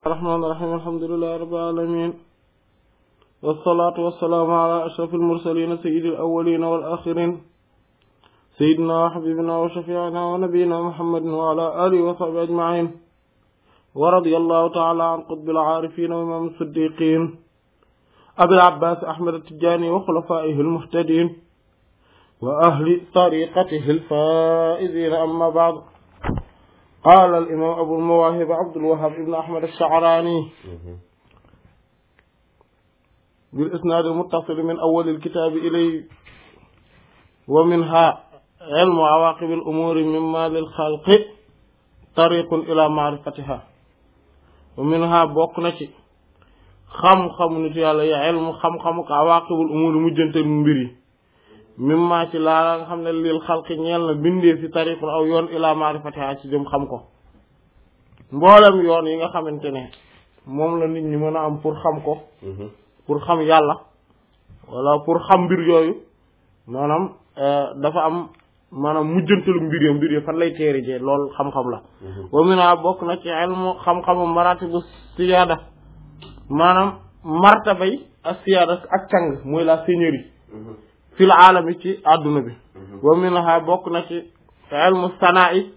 الرحمن الرحيم الحمد لله رب العالمين والصلاة والسلام على أشرف المرسلين سيد الأولين والآخرين سيدنا وحبيبنا وشفيعنا ونبينا محمد وعلى آله وصحبه أجمعين ورضي الله تعالى عن قطب العارفين وإمام الصديقين أبي العباس أحمد التجاني وخلفائه المهتدين وأهل طريقته الفائزين. أما بعد، قال الإمام أبو المواهب عبد الوهاب ابن أحمد الشعراني بالإسناد المتصل من أول الكتاب إليه: ومنها علم عواقب الأمور مما للخلق طريق إلى معرفتها. ومنها بوكنتي xam-xam nit yàlla ya ilmu xam-xamu awaaqibul umuur mujjantal mbir yi mimma ci laa nga xam ne lil xalqi ñeel na bindee fi tariqul aw yoon ila maarifatiha ci jëm xam ko. mboolem yoon yi nga xamante ne moom la nit ñi mën a am pour xam ko, pour xam yàlla wala pour xam mbir yooyu, maanaam dafa am maanaam mujjantalu mbir yi fan lay teeri jee loolu xam-xam la. wa mina bokk na ci ilmu xam-xamu maratibu siyaada, maanaam martabay ak siyaada ak càng mooy la seigneurie fil aalami ci àdduna bi. wa minha bokk na ci ilmu sanaa'i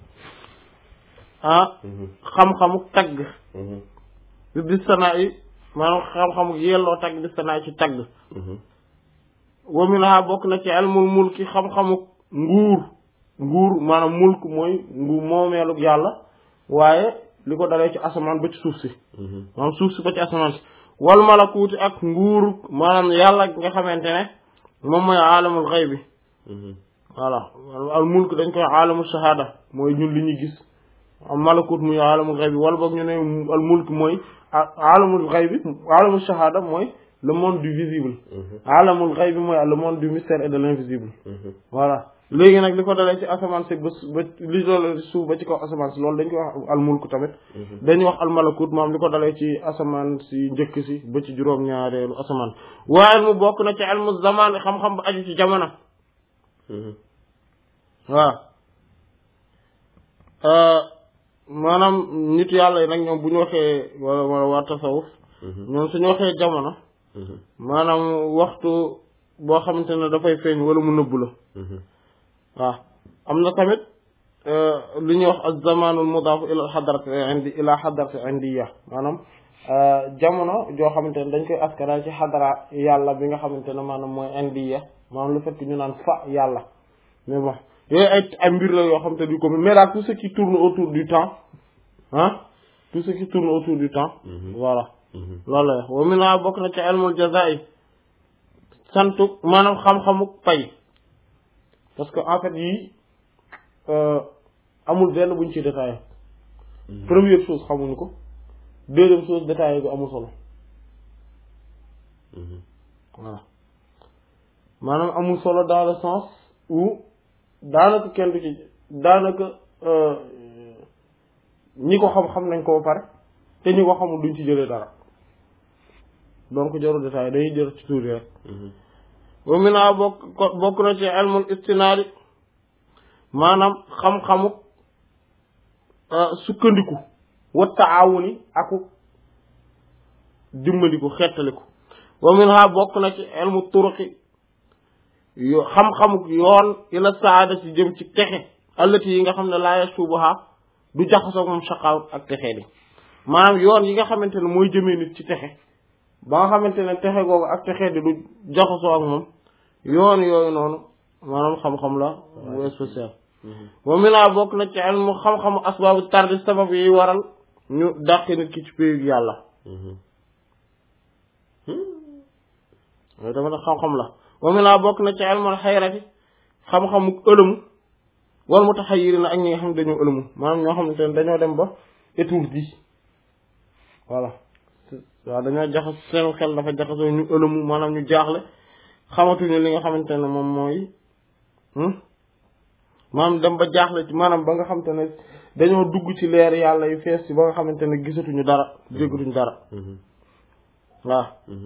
xam-xamu tagg bi sanaa'i, maanaam xam-xamu yelloo tagg bi sanaa'i ci tagg. wa minha bokk na ci ilmul mulki xam-xamu nguur maanaam mulk mooy moomeelu yàlla, waaye li ko dalee ci asamaan ba ci suuf si, maanaam suuf si ba ci asamaan si. wal malakuuti ak nguur maanaam yàlla nga xamante ne moom mooy aalamul xaybi. voilà al mulk dañ koy aalamul shahada, mooy ñun li ñuy gis. am malakut muy aalamul xaybi, wala boog ñu ne al mulk mooy aalamul xaybi, aalamul shahada mooy le monde du visible. aalamul xaybi mooy le monde du mystère et de l'invisible. voilà léegi nag li ko dalee ci asamaan si ba li doole suuf ba ci kaw asamaan si loolu dañ koy wax al mulk tamit. dañuy wax al malakut moom li ko dalee ci asamaan si njëkk si ba ci juróom-ñaareelu asamaan. waaye mu bokk na ci ilmu zaman, xam-xam ba aju ci jamono. waaw maanaam nit yàlla yi nag ñoom bu ñu waxee wala waa tasawuf, ñoom suñu waxee jamono, maanaam waxtu boo xamante ne dafay feeñ wala mu nëbbu la. waaw am na tamit li ñuy wax az-zamaanul mudaaf ila xadarati indiya, maanaam jamono joo xamante ne dañ koy askara ci xadara yàlla bi nga xamante ne maanaam mooy indiya, maanaam le fait que ñu naan fa yàlla. mais bon yooyu ay mbir la yoo xamante du ko, mais daal tout ce qui tourne autour du temps, tout ce qui tourne autour du temps. voilà loolu la wax. wa minhaa bokk na ci ilmul jazaa'i, santu maanaam xam-xamu pay. parce que en fait yii amul benn buñ ci détaillé. première chose xamuñu ko, deuxième chose détaillé bi amul solo. voilà maanaam amul solo dans le sens où daanaka kenn du ci daanaka ñi ko xam nañ ko ba pare, te ñi ko xamul duñ ci jëlee dara, donc jarul détaillé dañuy jël ci tuuti rek. wa minhaa bokk na ci ilmul istinaadi, maanaam xam-xamu sukkandiku, wa taawuni aku dimbaliku xettaliku. wa minhaa bokk na ci ilmu turuqi, xam-xamu yoon ila saada ci jëm ci texe, allati yi nga xam ne laa yasubuha du jaxasoo moom shaqaaw ak texe di, maanaam yoon yi nga xamante ne mooy jëmee nit ci texe ba nga xamante ne texe googu ak texe di du jaxasoo ak moom, yoon yooyu noonu maanaam xam-xam la bu spécial. wa minhaa bokk na ci ilmu xam-xamu asbaabu tardi, sabab yi waral ñu dàq nit ki ci péyu yàlla. loolu dafa nag xam-xam la. wa minhaa bokk na ci ilmul xayrati, xam-xamu ëlëmu, wal mutaxayyiriina ak ñi nga xam ne dañoo ëlëmu, maanaam ñoo xamante ne dañoo dem ba étourdi. voilà waaw dañoo jaxas seen xel dafa jaxasoo, ñu ëlëmu maanaam ñu jaaxle, xamatuñu li nga xamante ne moom mooy maanaam dem ba jaaxle ci, maanaam ba nga xamante ne dañoo dugg ci leer yàlla yu fees ci ba nga xamante ne gisatuñu dara, déggatuñu dara. waaw.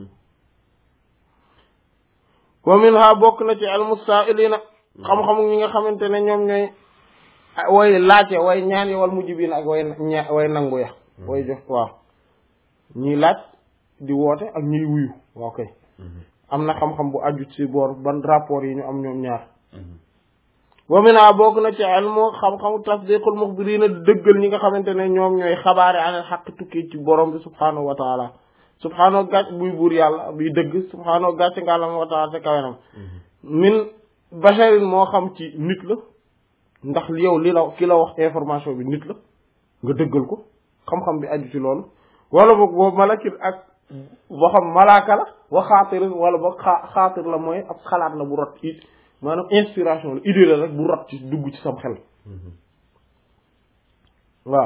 wa minhaa bokk na ci ilmu saa'iliina, xam-xamu ñi nga xamante ne ñoom ñooy way laajte way ñaan yi wal mujjibiina ak way nangu ya way jox waaw ñiy laaj di woote ak ñiy wuyu waaw kay am na xam-xam bu aju ci boor ban rapport yi ñu am ñoom ñaar wa mina bokk na ci ilmu xam-xamu tasdiqul muxbirina dëggal ñi nga xamante ne ñoom ñooy xabaare anal xaq tukki ci borom bi subhaanahu wa taala subhaanahu gàcc buy buur yàlla buy dëgg subhaanahu gàcc ngàllam wa taala te kawenam min basharin moo xam ci nit la ndax yow li la ki la wax information bi nit la nga dëggal ko xam-xam bi aju ci loolu wala boog boobu malakit ak boo xam malaaka la wa xaatir wala boog xaatir la mooy ab xalaat la bu rot it maanaam inspiration la idée la rek bu rot ci dugg ci sam xel waaw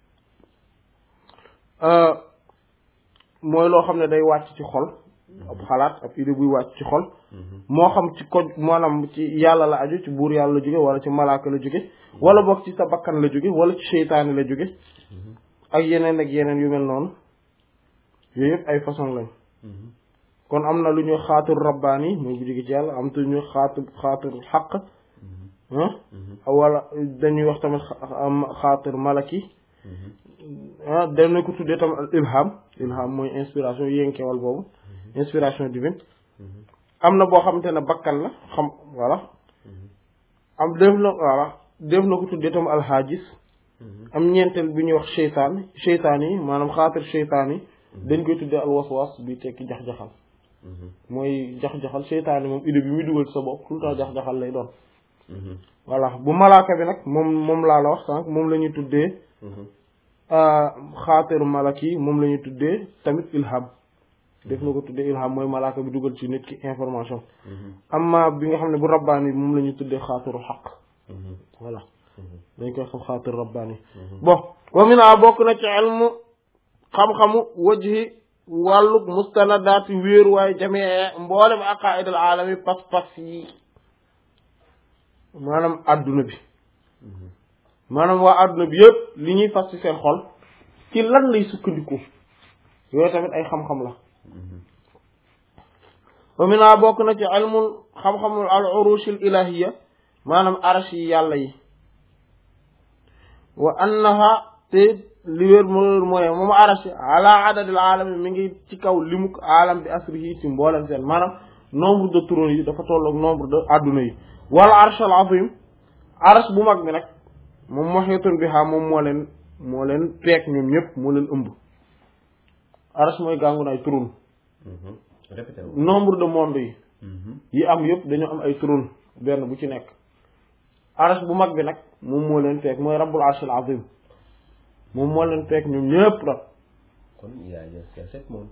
mooy loo xam ne day wàcc ci xol ab xalaat ab idée buy wàcc ci xol moo xam ci ko maanaam ci yàlla la aju ci buur yàlla la jóge wala ci malaaka la jóge wala boog ci sa bakkan la jóge wala ci seytaane la jóge ak yeneen yu mel noonu yooyu yëpp ay façon lañ kon am na lu ñuy xaatir rabbaani mooy bu jóge ci yàlla am te ñu xaatir xaq wala dañuy wax tamit xaatir malaki dem na ko tuddee tamit ilham mooy inspiration yénkewal boobu inspiration divine am na boo xamante ne bakkan la xam voilà am def na ko tuddee tamit alxaajis am ñeenteel bi ñuy wax seytaan yi maanaam xaatir seytaan yi dañ koy tuddee alwaswas bi tekki jax-jaxal mooy jax-jaxal seytaan yi moom idée bi muy dugal ci sa bopp tout le temps jax-jaxal lay doon voilà bu malaaka bi nag moom laa la wax sànq moom la ñuy tuddee xaatiru malaki moom la ñuy tuddee tamit ilham def na ko tuddee ilham mooy malaaka bi dugal ci nit ki information amma bi nga xam ne bu rabbaani moom la ñuy tuddee xaatiru xaq voilà dañ koy xam xaatir rabbaani bon wa mina bokk na ci ilmu xam-xamu wajhi wàlluk mustanadaati wéeru waaye jamee mboolem aqaidal alami pas-pas yi maanaam adduna bi maanaam waa adduna bi yëpp li ñuy fas ci seen xol ci lan lay sukkandiku yooyu tamit ay xam-xam la wa mina bokk na ci ilmul xam-xamul al urushil ilahiyya maanaam arash yi yàlla yi wa annaha te li wér mooy moom arash ala adadil alami mi ngi ci kaw limuk alam bi asrihi ci mboolem seen maanaam nombre de trônes yi dafa tolloog nombre de adduna yi wala arsh al azim arash bu mag bi nag moom muhitun biha moom moo leen peek ñoom ñëpp moo leen ëmb arash mooy gàngu ay trône nombre de monde yi am yëpp dañoo am ay trône benn bu ci nekk arash bu mag bi nag moom moo leen peek mooy rabbul arshil azim moom moo leen peek ñoom ñëpp la kon il y a 7 mondes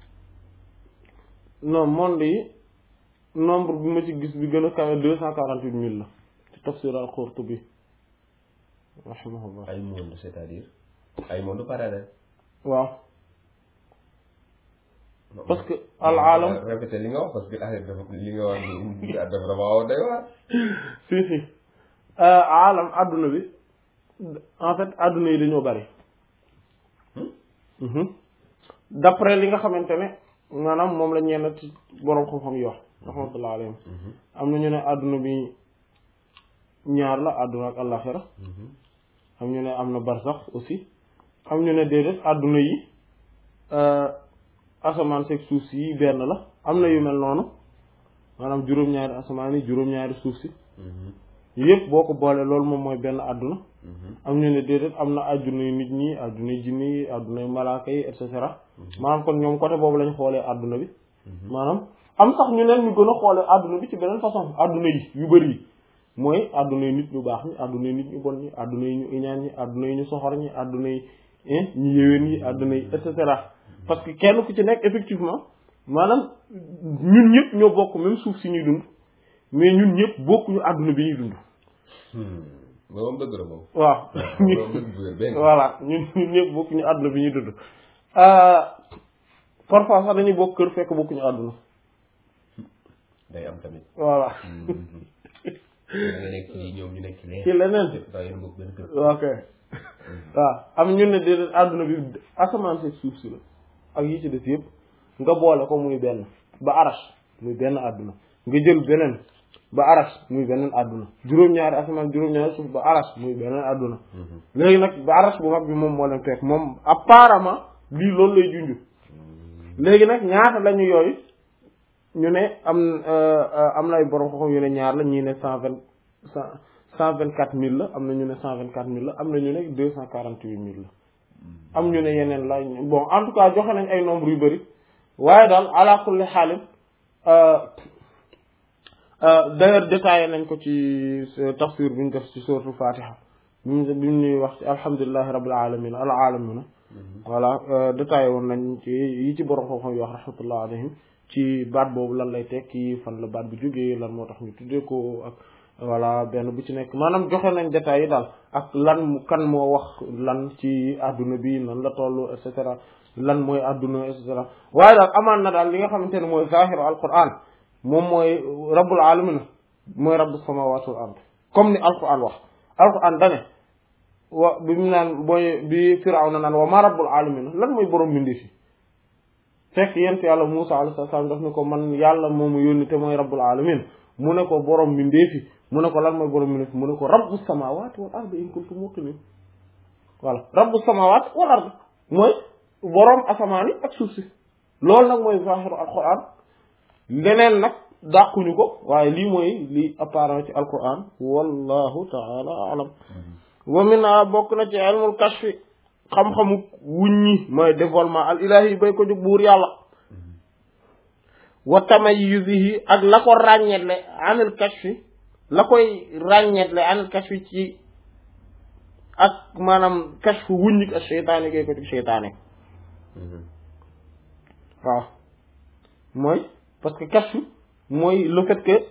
non monde yi nombre bi ma ci gis bi gën a kawe 248 000 la ci tafsir al-Qurtubi rahimahullah ay monde c'est-à-dire ay monde parallèle waaw parce que al alam répété li nga wax parce que affaire dafa li nga wax ni dafa waaw day waar si alam adduna bi en fait adduna yi dañoo bari d'après li nga xamante ne maanaam moom la ñenn ci boroom xam-xam yi wax rahmatullah alayhim am na ñu ne adduna bi ñaar la adduna ak àllaxira am ñu ne am na barsax aussi am ñu ne déedéet adduna yi asamaan seeg suuf si yi benn la am na yu mel noonu maanaam juróom-ñaari asamaan yi juróom-ñaari suuf si yëpp boo ko boolee loolu moom mooy benn adduna am ñu ne déedéet am na adduna yu nit ñi adduna yu jinne yi adduna yu malaaka yi et cetera maanaam kon ñoom côté boobu lañ xoolee adduna bi maanaam am sax ñu ne ñu gën a xoolee adduna bi ci beneen façon adduna yi yu bëri yi mooy adduna yi nit ñu baax ñi adduna yi nit ñu bon ñi adduna yi ñu iñaan ñi adduna yi ñu soxor ñi adduna yi ñu yéwén yi adduna yi et cetera parce que kenn ku ci nekk effectivement maanaam ñun ñëpp ñoo bokk même suuf si ñuy dund mais ñun ñëpp bokkuñu adduna bi ñuy dund moom dëgg la moom waaw voilà ñun ñëpp bokkuñu adduna bi ñuy dund parfois sax dañuy bokk kër fekk bokkuñu adduna day am tamit voilà nga nekk ci ñoom ñu nekk ci ci leneen ok waaw am ñun ne déedéet adduna bi asamaan si suuf si la ak yi ci des yëpp nga boole ko muy benn ba arash muy benn adduna nga jël beneen ba arash muy beneen adduna juróom-ñaari asamaan juróom-ñaari suuf ba arash muy beneen adduna léegi nag ba arash bu mag bi moom moo leen fekk moom apparemment lii loolu lay junju léegi nag ñaata lañu yooyu ñu ne am na ay borom xam yu ne ñaar la ñii ne 124 000 la am na ñu ne 124 000 la am na ñu ne 248 000 la am ñu ne yeneen la bon en tout cas joxe nañ ay nombre yu bari waaye daal ala kulli xaalim d'ailleurs détaillé nañ ko ci tafsir bi ñu def ci suratul Fatiha bi mu ñuy wax ci alhamdulillahi rabbil alamin al alamina voilà détaillé woon nañ ci yi ci borom xam-xam yi wax rahmatullah alayhim ci baat boobu lan lay tekki fan la baat bi jógee lan moo tax ñu tuddee ko ak voilà benn bu ci nekk maanaam joxe nañ détails yi daal ak lan kan moo wax lan ci adduna bi nan la toll et cetera lan mooy adduna et cetera waaye daal amaan na daal li nga xamante ne mooy zahiru alquran moom mooy rabbul alamin mooy rabbus samawati wal ard comme ni alquran wax alquran dane wa bi mu naan booy bi Firawna naan wa ma rabbul alamin lan mooy borom mbindi fi fekk yent yàlla Muusa alayhi salaam daf ne ko man yàlla moomu yónni te mooy rabbul alamin mu ne ko borom mbindee fi mu ne ko lan mooy borom mbindee fi mu ne ko rabbus samawati wal ard in kuntum muqinin voilà rabbus samawati wal ard mooy borom asamaan yi ak suuf si loolu nag mooy zahiru alquran leneen nag dàquñu ko waaye lii mooy lii apparent ci alquran wallahu taala alam wa mina bokk na ci ilmul kashfi xam-xamu wuññi mooy dévoilement al ilahi bay ko jóg buur yàlla wa tamayyuzihi ak la ko ràññetle anil kashfi la koy ràññetle anil kashfi ci ak maanaam kashfu wuññik ak seytaane gay ko ci seytaane waaw mooy parce que kashfu mooy le fait que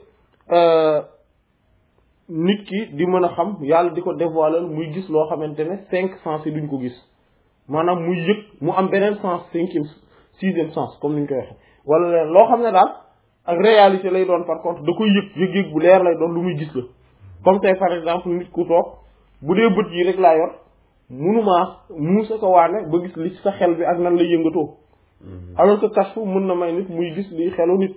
nit ki di mën a xam yàlla di ko dévoiler muy gis loo xamante ne 5 sens yi duñ ko gis maanaam muy yëg mu am beneen sens 5e 6e sens comme ni ñu koy waxee wala leen loo xam ne daal ak réalité lay doon par contre da koy yëg bu leer lay doon lu muy gis la comme tey par exemple nit ku toog bu dee bët yi rek laa yor munumaa muusa ko waane ba gis li ci sa xel bi ak nan lay yëngatoo alors que kashfu mën na may nit muy gis li xelu nit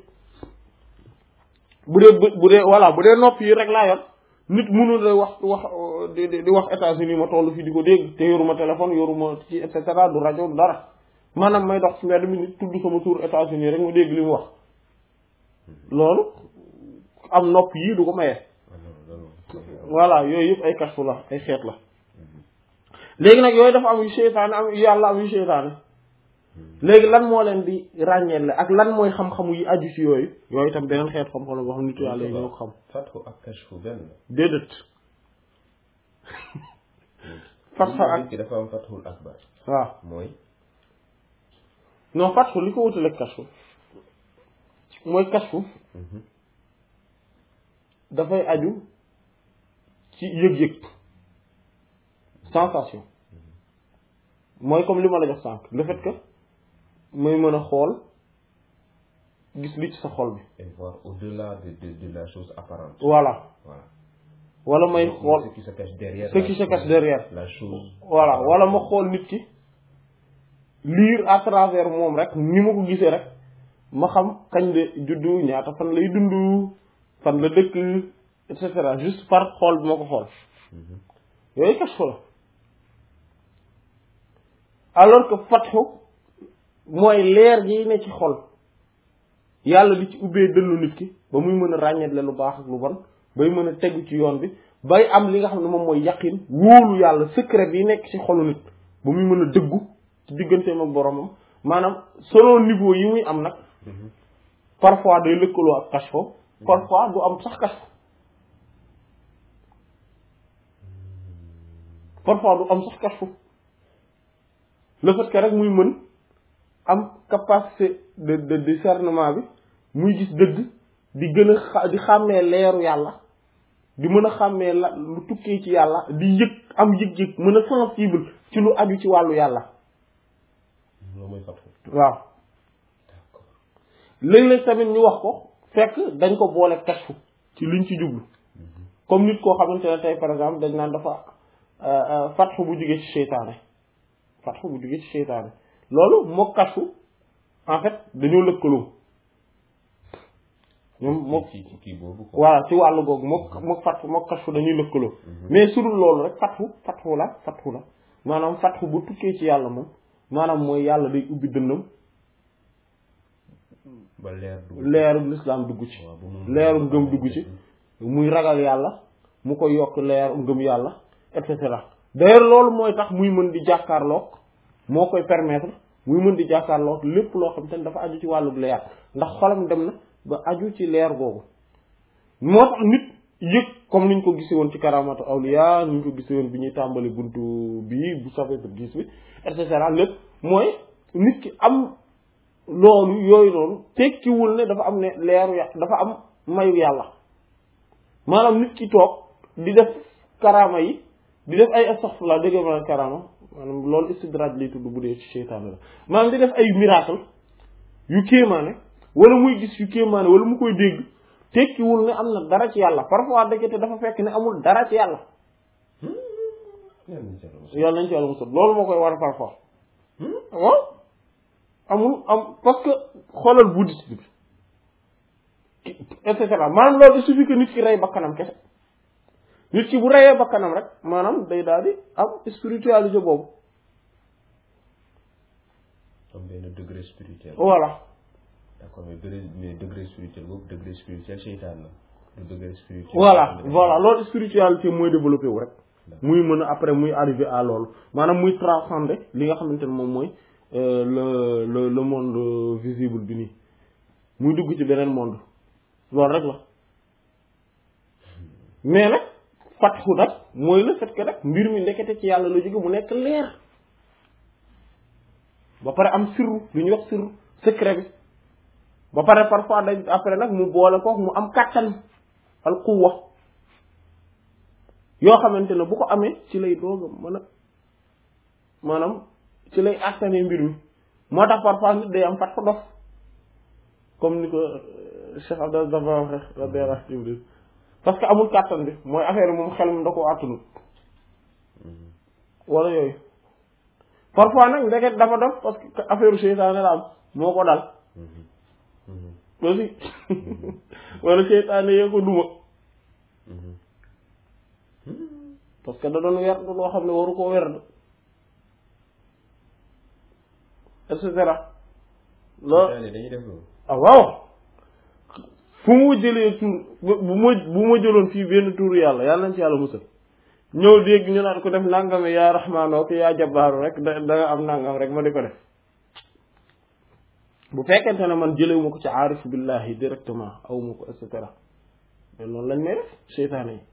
bu dee bët bu dee nopp yi rek laa yor nit mënul lay wax di wax États-Unis ma tollu fii di ko dégg te yoruma téléphone yoruma ci et cetera du rajo du dara maanaam may dox ci mbedd mi nit tudd sama tur États-Unis rek ma dégg li mu wax loolu am nopp yii du ko maye. voilà yooyu yëpp ay kashfu la ay xeet la léegi nag yooyu dafa am yu seytaane am yàlla am yu seytaane léegi lan moo leen di ràññeele ak lan mooy xam-xamu yi aju ci yooyu itam beneen xeet xam-xam la boo xam nitu yàlla yi ñoo ko xam. fatxu ak kashfu benn. déedéet. fatxu ak ki dafa am fatxul akbar. waaw mooy. non fatxu li ko wutale kashfu mooy kashfu dafay aju ci yëg-yëg sensation mooy comme li ma la jox sànq le fait que muy mën a xool gis li ci sa xol bi. et voir au-delà de la chose apparente. voilà. wala may xool ce qui se cache derrière. ce qui se cache derrière. la chose. voilà wala ma xool nit ki lire à travers moom rek ni ma ko gisee rek ma xam kañ la juddu ñaata fan lay dund fan la dëkk et cetera juste par xool bi ma ko xool. yooyu kashfu la alors que fatxu mooy leer gi ne ci xol yàlla di ci ubbee dënnu nit ki ba muy mën a ràññeetle lu baax ak lu bon bay mën a tegu ci yoon bi bay am li nga xam ne moom mooy yaqin wóolu yàlla secret bi nekk ci xolu nit ba muy mën a dëggu ci digganteem ak boromam maanaam selon niveau yi muy am nag parfois day lëkkaloo ak kashfu parfois du am sax kashfu parfois du am sax kashfu le fait que rek muy mën am capacité de discernement bi muy gis dëgg di gën a di xàmmee leeru yàlla di mën a xàmmee la lu tukkee ci yàlla di yëg am yëg-yëg mën a sensible ci lu aju ci wàllu yàlla. loolu mooy fatxu. waaw léeg-léeg tamit ñu wax ko fekk dañ ko boole kashfu ci liñ ci jublu comme nit koo xamante ne tey par exemple dañ naan dafa fatxu bu jógee ci seytaane fatxu bu jógee ci seytaane loolu moo kashfu en fait dañoo lëkkaloo ñoom moo ci kii boobu. voilà ci wàllu googu moo fatxu moo kashfu dañuy lëkkaloo mais su dul loolu rek fatxu la maanaam fatxu bu tukkee ci yàlla moom maanaam mooy yàlla day ubbi dënnam ba leeru lislaam dugg ci leeru ngëm dugg ci muy ragal yàlla mu koy yokk leeru ngëm yàlla et cetera d'ailleurs loolu mooy tax muy mën di jàkkaarloog moo koy permettre muy mën di jàkkaarloog lépp loo xam te ne dafa aju ci wàllu leer ndax xolam dem na ba aju ci leer googu moo tax nit yëg comme niñ ko gisee woon ci karamatu awliya niñ ko gisee woon bi ñuy tàmbali buntu bii bu chapitre 10 bi et cetera lépp mooy nit ki am loolu yooyu noonu tekkiwul ne dafa am ne leeru dafa am mayu yàlla maanaam nit ki toog di def karama yi di def ay astaghfirullah dégg nga karama maanaam loolu istidraj lay tudd bu dee ci seytaane la maanaam di def ay miracle yu kéemaane wala muy gis yu kéemaane wala mu koy dégg tekkiwul ne am na dara ci yàlla parfois dëggate dafa fekk ne amul dara ci yàlla yàlla nañ ci yàlla musal loolu moo koy war a parfois waaw amul parce que xoolal bouddhiste bi et cetera maanaam loolu il suffit que nit ki rey bakkanam kese nit ki bu reyee bakkanam rek maanaam day daal di am spiritualité boobu am benn degré spirituel voilà d'accord mais degré spirituel boobu degré spirituel seytaan la du degré spirituel voilà loolu spiritualité mooy développé wu rek muy mën a après muy arrivé à loolu maanaam muy transcender li nga xamante ne moom mooy le monde visible bi nii muy dugg ci beneen monde loolu rek la mais nag fatxu nag mooy le fait que nag mbir mi ndekete ci yàlla la jóge mu nekk leer ba pare am sirru lu ñuy wax sirru secret bi ba pare parfois dañ après nag mu boole ko mu am kàttan al quwwa yoo xamante ne bu ko amee ci lay doog a mën a maanaam ci lay àttanee mbir mi moo tax parfois nit day am fat ko dof comme ni ko Cheikh Abdel Zaba waxe radiyallahu anhu parce que amul kàttan bi mooy affaire yi moom xel mu da koo àttanul wala yooyu parfois nag ndeket dafa dof parce que affaire seytaane la am moo ko dal aussi wala seytaane yee ko duma parce que da doon werd loo xam ne waru koo werd et cetera loolu dañuy def loolu waaw fu mu jëlee tur bu ma jëloon fii benn tuuru yàlla nañ ci yàlla musal ñëw dégg ñu naan ko def nangame yaa raxmaanoo ko yaa jabaaru rek da nga am nangam rek ma di ko def bu fekkente ne man jëlewuma ko ci aarif billahi directement awuma ko et cetera mais noonu lañ may def seytaane yi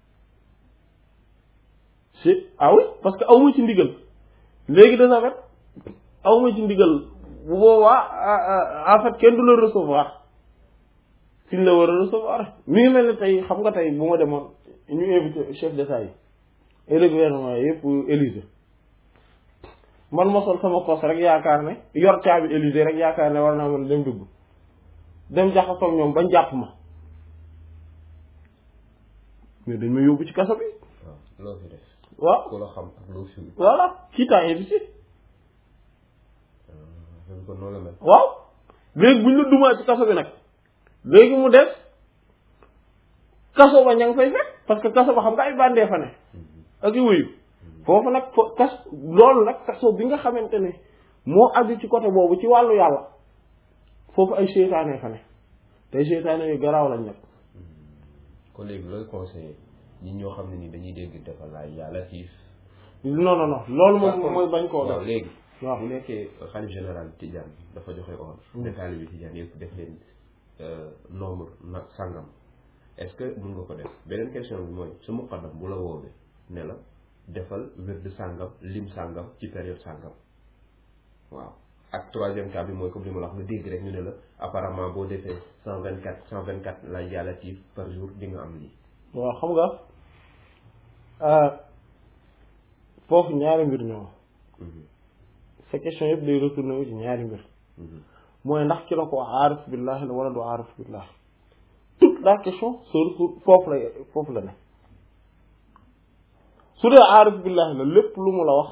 oui parce que awma ci ndigal léegi de ça fait awma ci ndigal bu boobaa en fait kenn du la recevoir fiñ la war a recevoir mi ngi mel ne tey xam nga tey bu ma demoon ñu invité chef d'état yi et le gouvernement yëpp Élysée man ma sol sama kos rek yaakaar ne yor caabi Élysée rek yaakaar ne war naa mën dem dugg dem jaxasoo ñoom bañ jàpp ma mais dañ ma yóbbu ci kaso bi. waaw loo fi def. waaw ku la xam ak loo fi. voilà qui t'a invité. kon noonu la mel. waaw léegi buñ la dumaa ci kaso bi nag léegi mu des kaso ba ña ngi fay fekk parce que kaso ba xam nga ay bandee fa ne ak i wuyu foofu nag loolu nag kaso bi nga xamante ne moo aju ci côté boobu ci wàllu yàlla foofu ay seytaane fa ne te seytaane yu garaaw lañ nag. kon léegi looy conseillé ñi ñoo xam ne ni dañuy dégg defal laay yàlla tiif. non loolu moom mooy bañ koo def. léegi. waaw bu nekkee xalif général Tidiane dafa joxe ordre. ne taalibe Tidiane yëpp def leen nombre nag sangam est-ce que mën nga ko def beneen question bi mooy su muqaddam bu la woowee ne la defal wird sangam lim sangam ci période sangam waaw ak troisième cas bi mooy comme li ma la wax nga dégg rek ñu ne la apparemment boo defee 124 la yàlla tiif par jour di nga am lii. waaw xam nga foofu ñaari mbir ñoo sa question yëpp day retourné wu ci ñaari mbir mooy ndax ci la ko aarif billah la wala du aarif billah toute la question se retourne foofu la ne su dee aarif billah la lépp lu mu la wax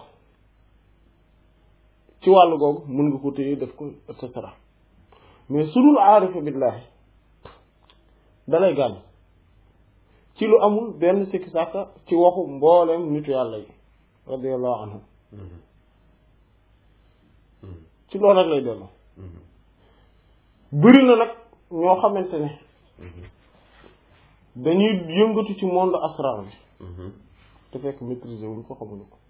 ci wàllu googu mën nga ko téye def ko et cetera mais su dul aarif billah dalay gàll ci lu amul benn sikki sàkka ci waxu mboolem nitu yàlla yi radiyallahu anhum ci loolu rek lay delloo bëri na nag ñoo xamante ne dañuy yëngatu ci monde astral bi te fekk maîtriser wuñ ko xamuñu ko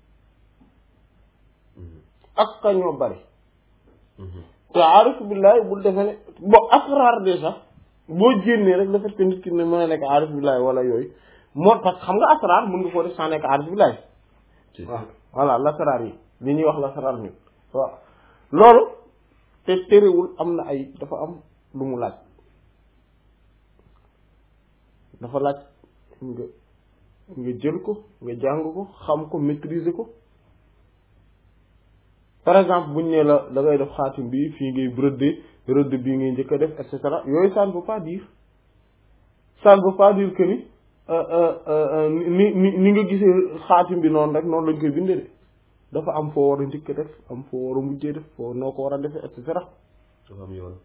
ak ka ñoo bari te aarif billahi bul defe ne bon asrar déjà boo génnee rek le fait que nit ki ne mën a nekk aarif billahi wala yooyu moo tax xam nga asrar mën nga koo def sans nekk aarif billahi waaw voilà lasaraar yi li ñuy wax lasaraar ni waaw loolu te terewul am na ay dafa am lu mu laaj dafa laaj nga jël ko nga jàng ko xam ko maîtriser ko par exemple buñ ne la da ngay def xaatim bi fii ngay rëdd bii ngay njëkk a def et cetera yooyu ça ne veut pas dire que ni nga gisee xaatim bi noonu rek noonu lañ koy bindee de dafa am foo war a njëkk a def am foo war a mujjee def foo noo ko war a defee et cetera dafa am yoon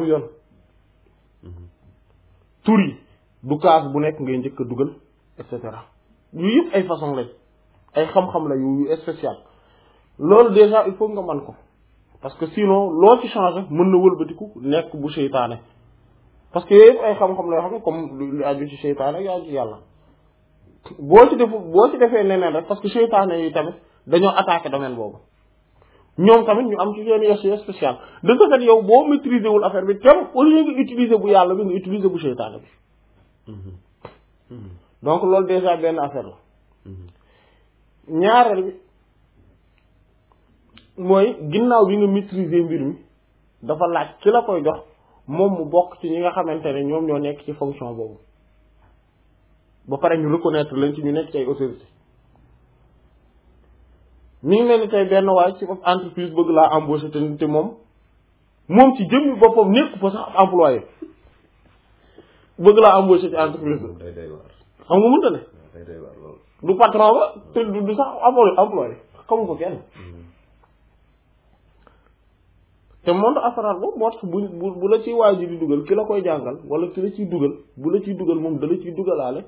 tur yi du kaas bu nekk ngay njëkk a dugal et cetera yu yëpp ay façon lañ ay xam-xam la yu spécial loolu déjà il faut nga mën ko parce que sinon loo ci changer mën na wëlbatiku nekk bu seytaane parce que yooyu yëpp ay xam-xam la yoo xam ne comme lu aju ci seytaane yu aju ci yàlla boo ci defee neneen rek parce que seytaane yi tamit dañoo attaqué domaine boobu ñoom tamit ñu am ci yenn yu spécial de ce fait yow boo maîtriser wul affaire bi tam au lieu nga utiliser bu yàlla bi nga utiliser bu seytaane bi donc loolu déjà benn affaire la ñaareel bi mooy ginnaaw bi nga maîtriser mbir mi dafa laaj ki la koy jox moom mu bokk ci ñi nga xamante ne ñoom ñoo nekk ci fonction boobu ba pare ñu reconnaître leen ci ñu nekk ci ay autorité mi ngi mel ni tey benn waay ci bopp entreprise bëgg laa embaucher te moom ci jëmmi boppam nekk fa sax employé bëgg laa embaucher ci entreprise bi xam nga mënta ne du patron ba te du sax employé xamu ko kenn te monde asrar boobu moo tax bu la ciy waaj di dugal ki la koy jàngal wala ki la ciy dugal bu la ciy dugal moom da la ciy dugalaale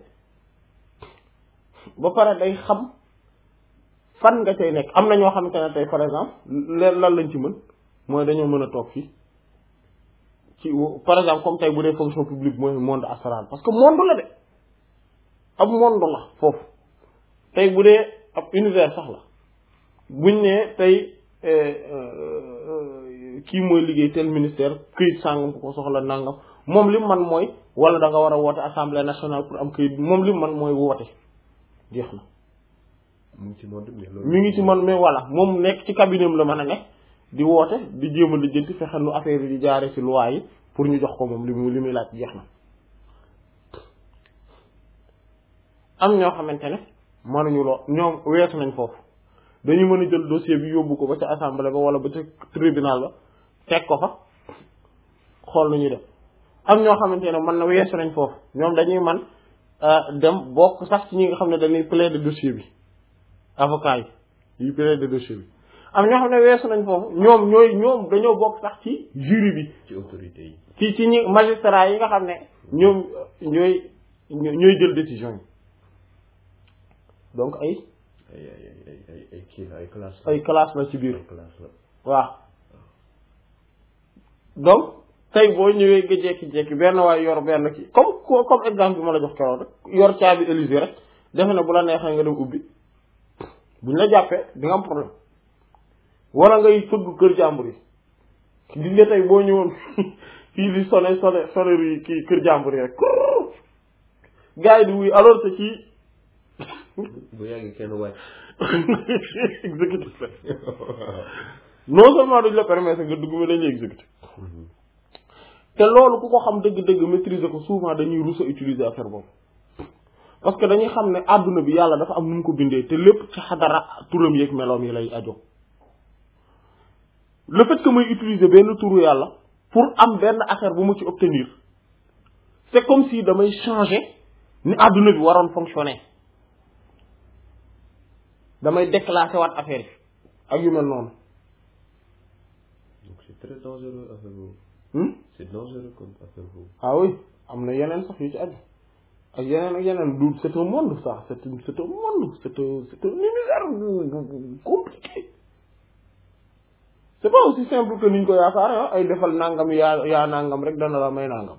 ba pare day xam fan nga cay nekk am na ñoo xamante ne tey par exemple lan lañ ci mën mooy dañoo mën a toog fii ci par exemple comme tey bu dee fonction publique mooy monde asrar parce que monde la de ab monde la foofu tey bu dee ab univers sax la buñ ne tey kii mooy liggéey tel ministère këyit sàngam ko soxla nangam moom li mu man mooy wala da nga war a woote assemblée nationale pour am këyit moom li mu man mooy woote jeex na. mu ngi ci monde bi mi ngi ci man mais voilà moom nekk ci cabinet la mën a nekk di woote di jéem a lijjanti fexe nu affaire yi di jaare ci loi yi pour ñu jox ko moom li muy laaj jeex na. am ñoo xamante ne mënuñu loo ñoom weesu nañ foofu dañu mën a jël dossier bi yóbbu ko ba ca assemblée ba wala ba ca tribunal ba teg ko fa xool lu ñuy def am ñoo xamante ne mën na weesu nañ foofu ñoom dañuy man dem bokk sax ci ñi nga xam ne dañuy plaider dossier bi avocat yi plaider dossier bi am ñoo xam ne weesu nañ foofu ñoom dañoo bokk sax ci jury bi ci autorité yi ci ñi magistrat yi nga xam ne ñoom ñooy jël décision yi donc ay classe la ci biir waaw donc tey boo ñëwee nga jekki-jekki benn waay yor benn kii comme exemple bi ma la jox keroog rek yor caabi Élysée rek defe ne bu la neexee nga dem ubbi buñ la jàppee di nga am problème wala ngay fëgg kër jàmbur yi di nga tey boo ñëwoon fii li sonnerie kii kër jàmbur yi rek gars yi di wuy alors que kii bu yàggee kenn waay exécutif la non seulement duñ la permettre nga dugg mais dañ lay exécuter te loolu ku ko xam dëgg-dëgg maîtriser ko souvent dañuy rus a utiliser affaire boobu parce que dañuy xam ne àdduna bi yàlla dafa am nu mu ko bindee te lépp ci xadara turam yeeg meloom yi lay ajo le fait que muy utiliser benn turu yàlla pour am benn affaire bu mu ci obtenir c'est comme si damay changer ni àdduna bi waroon fonctionner damay déclasser waat affaire yi ak yu mel noonu. donc c'est très dangereux affaire boobu. c'est dangereux comme affaire boobu. ah oui am na yeneen sax yu ci aju ak yeneen du c'est un monde ça c'est un monde c'est un univers compliqué c'est pas aussi simple que niñ ko yaakaar ay defal nangam yaa nangam rek dana la may nangam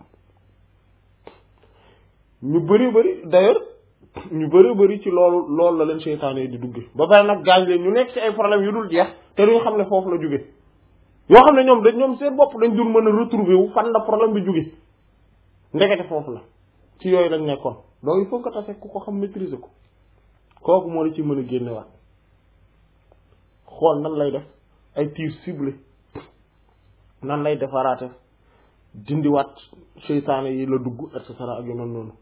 ñu bëri d'ailleurs ñu bëri ci loolu la leen seytaane yi di dugge ba pare nag gaañ leen ñu nekk ci ay problème yu dul jeex te duñu xam ne foofu la jóge yoo xam ne ñoom seen bopp dañ dul mën a retrouver wu fan la problème bi jóge ndekete foofu la ci yooyu lañ nekkoon donc il faut que tase ku ko xam maîtriser ko kooku moo la ci mën a génnewaat xool nan lay def ay tir ciblé nan lay defaraate dindiwaat seytaane yi la dugg et cetera ak yu mel noonu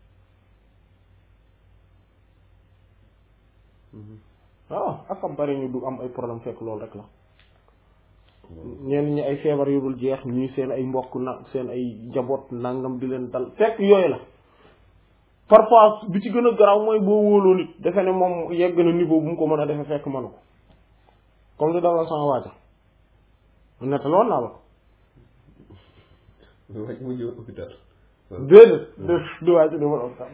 waaw ak am bari ñu du am ay problème fekk loolu rek la ñenn ñi ay feebar yu dul jeex ñii seen ay mbokk seen ay njaboot nangam di leen dal fekk yooyu la parfois bi ci gën a garaaw mooy boo wóoloo nit defe ne moom yegg na niveau bu mu ko mën a defe fekk mënu ko comme li dawal sama waaja nettal woon naa la ko mu ñëw hôpital déedéet du waaj di ma hôpital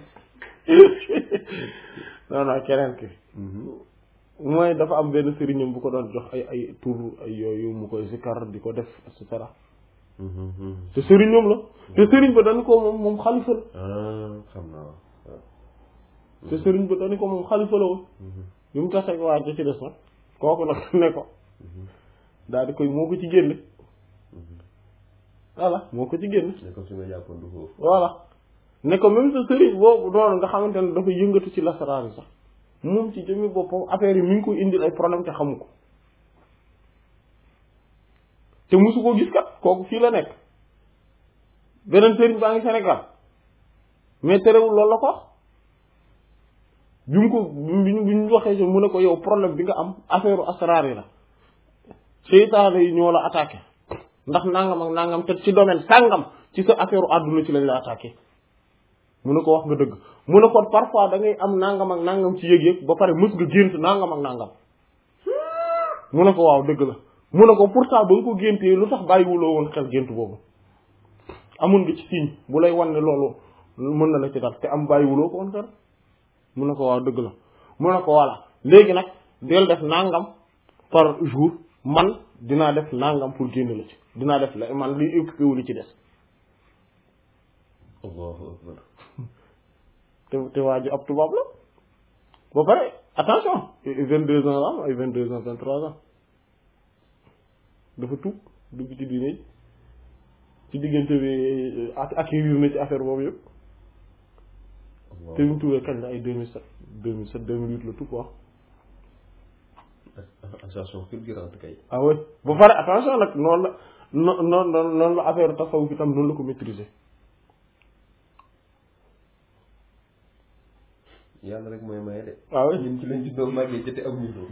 non keneen ki mooy dafa am benn sëriñam bu ko doon jox ay tur ay yooyu mu koy sikar di ko def et cetera te sëriñam la te sëriñ ba dañu ko moom xalifa la xam naa te sëriñ ba dañu ko moom xalifa la woon bi mu taseeg waa ci des nag kooku nag ne ko daal di koy moo ko ci génne voilà moo ko ci génne ne ko fi nga jàppoon du foofu voilà ne ko même sa sëriñ boobu noonu nga xamante ne dafa yëngatu ci lasaraar yi sax moom ci jëmmi boppam affaire yi mi ngi koy indil ay problème te xamu ko te musu ko gis kat kooku fii la nekk beneen sëriñ baa ngi Sénégal mais terewul loolu la ko wax bi mu ko bi ñu waxee si mu ne ko yow problème bi nga am affaire u asraar yi la seytaane yi ñoo la attaqué ndax nangam ak nangam te ci domaine sàngam ci sa affaire u àdduna ci lañ la attaqué mu ne ko wax nga dëgg mu ne ko parfois da ngay am nangam ak nangam ci yëg-yëg ba pare mës nga gént nangam ak nangam mu ne ko waaw dëgg la mu ne ko pourtant ba nga ko géntee lu tax bàyyiwuloo woon xel gént boobu amoon nga ci signe bu lay wan ne loolu mën na la ci dal te am bàyyiwuloo ko woon xel mu ne ko waaw dëgg la mu ne ko voilà léegi nag del def nangam par jour man dinaa def nangam pour génn la ci dinaa def la man liy occupé wu li ci des Allahu akbar te waa ji ab tubaab la ba pare attention 22 ans la am ay 22 ans 23 ans dafa tuub dugg ci diine ci diggante bi ak na ci affaire boobu yëpp te mu tuubee kañ la ay 2007 2008 la tuub wax association fulgurante kay ah oui ba pare attention nag noonu la affaire tasawuf itam noonu la ko maîtriser yàlla rek mooy maye de waaw ñun ci lañ ci doon màggee jëte ak ñu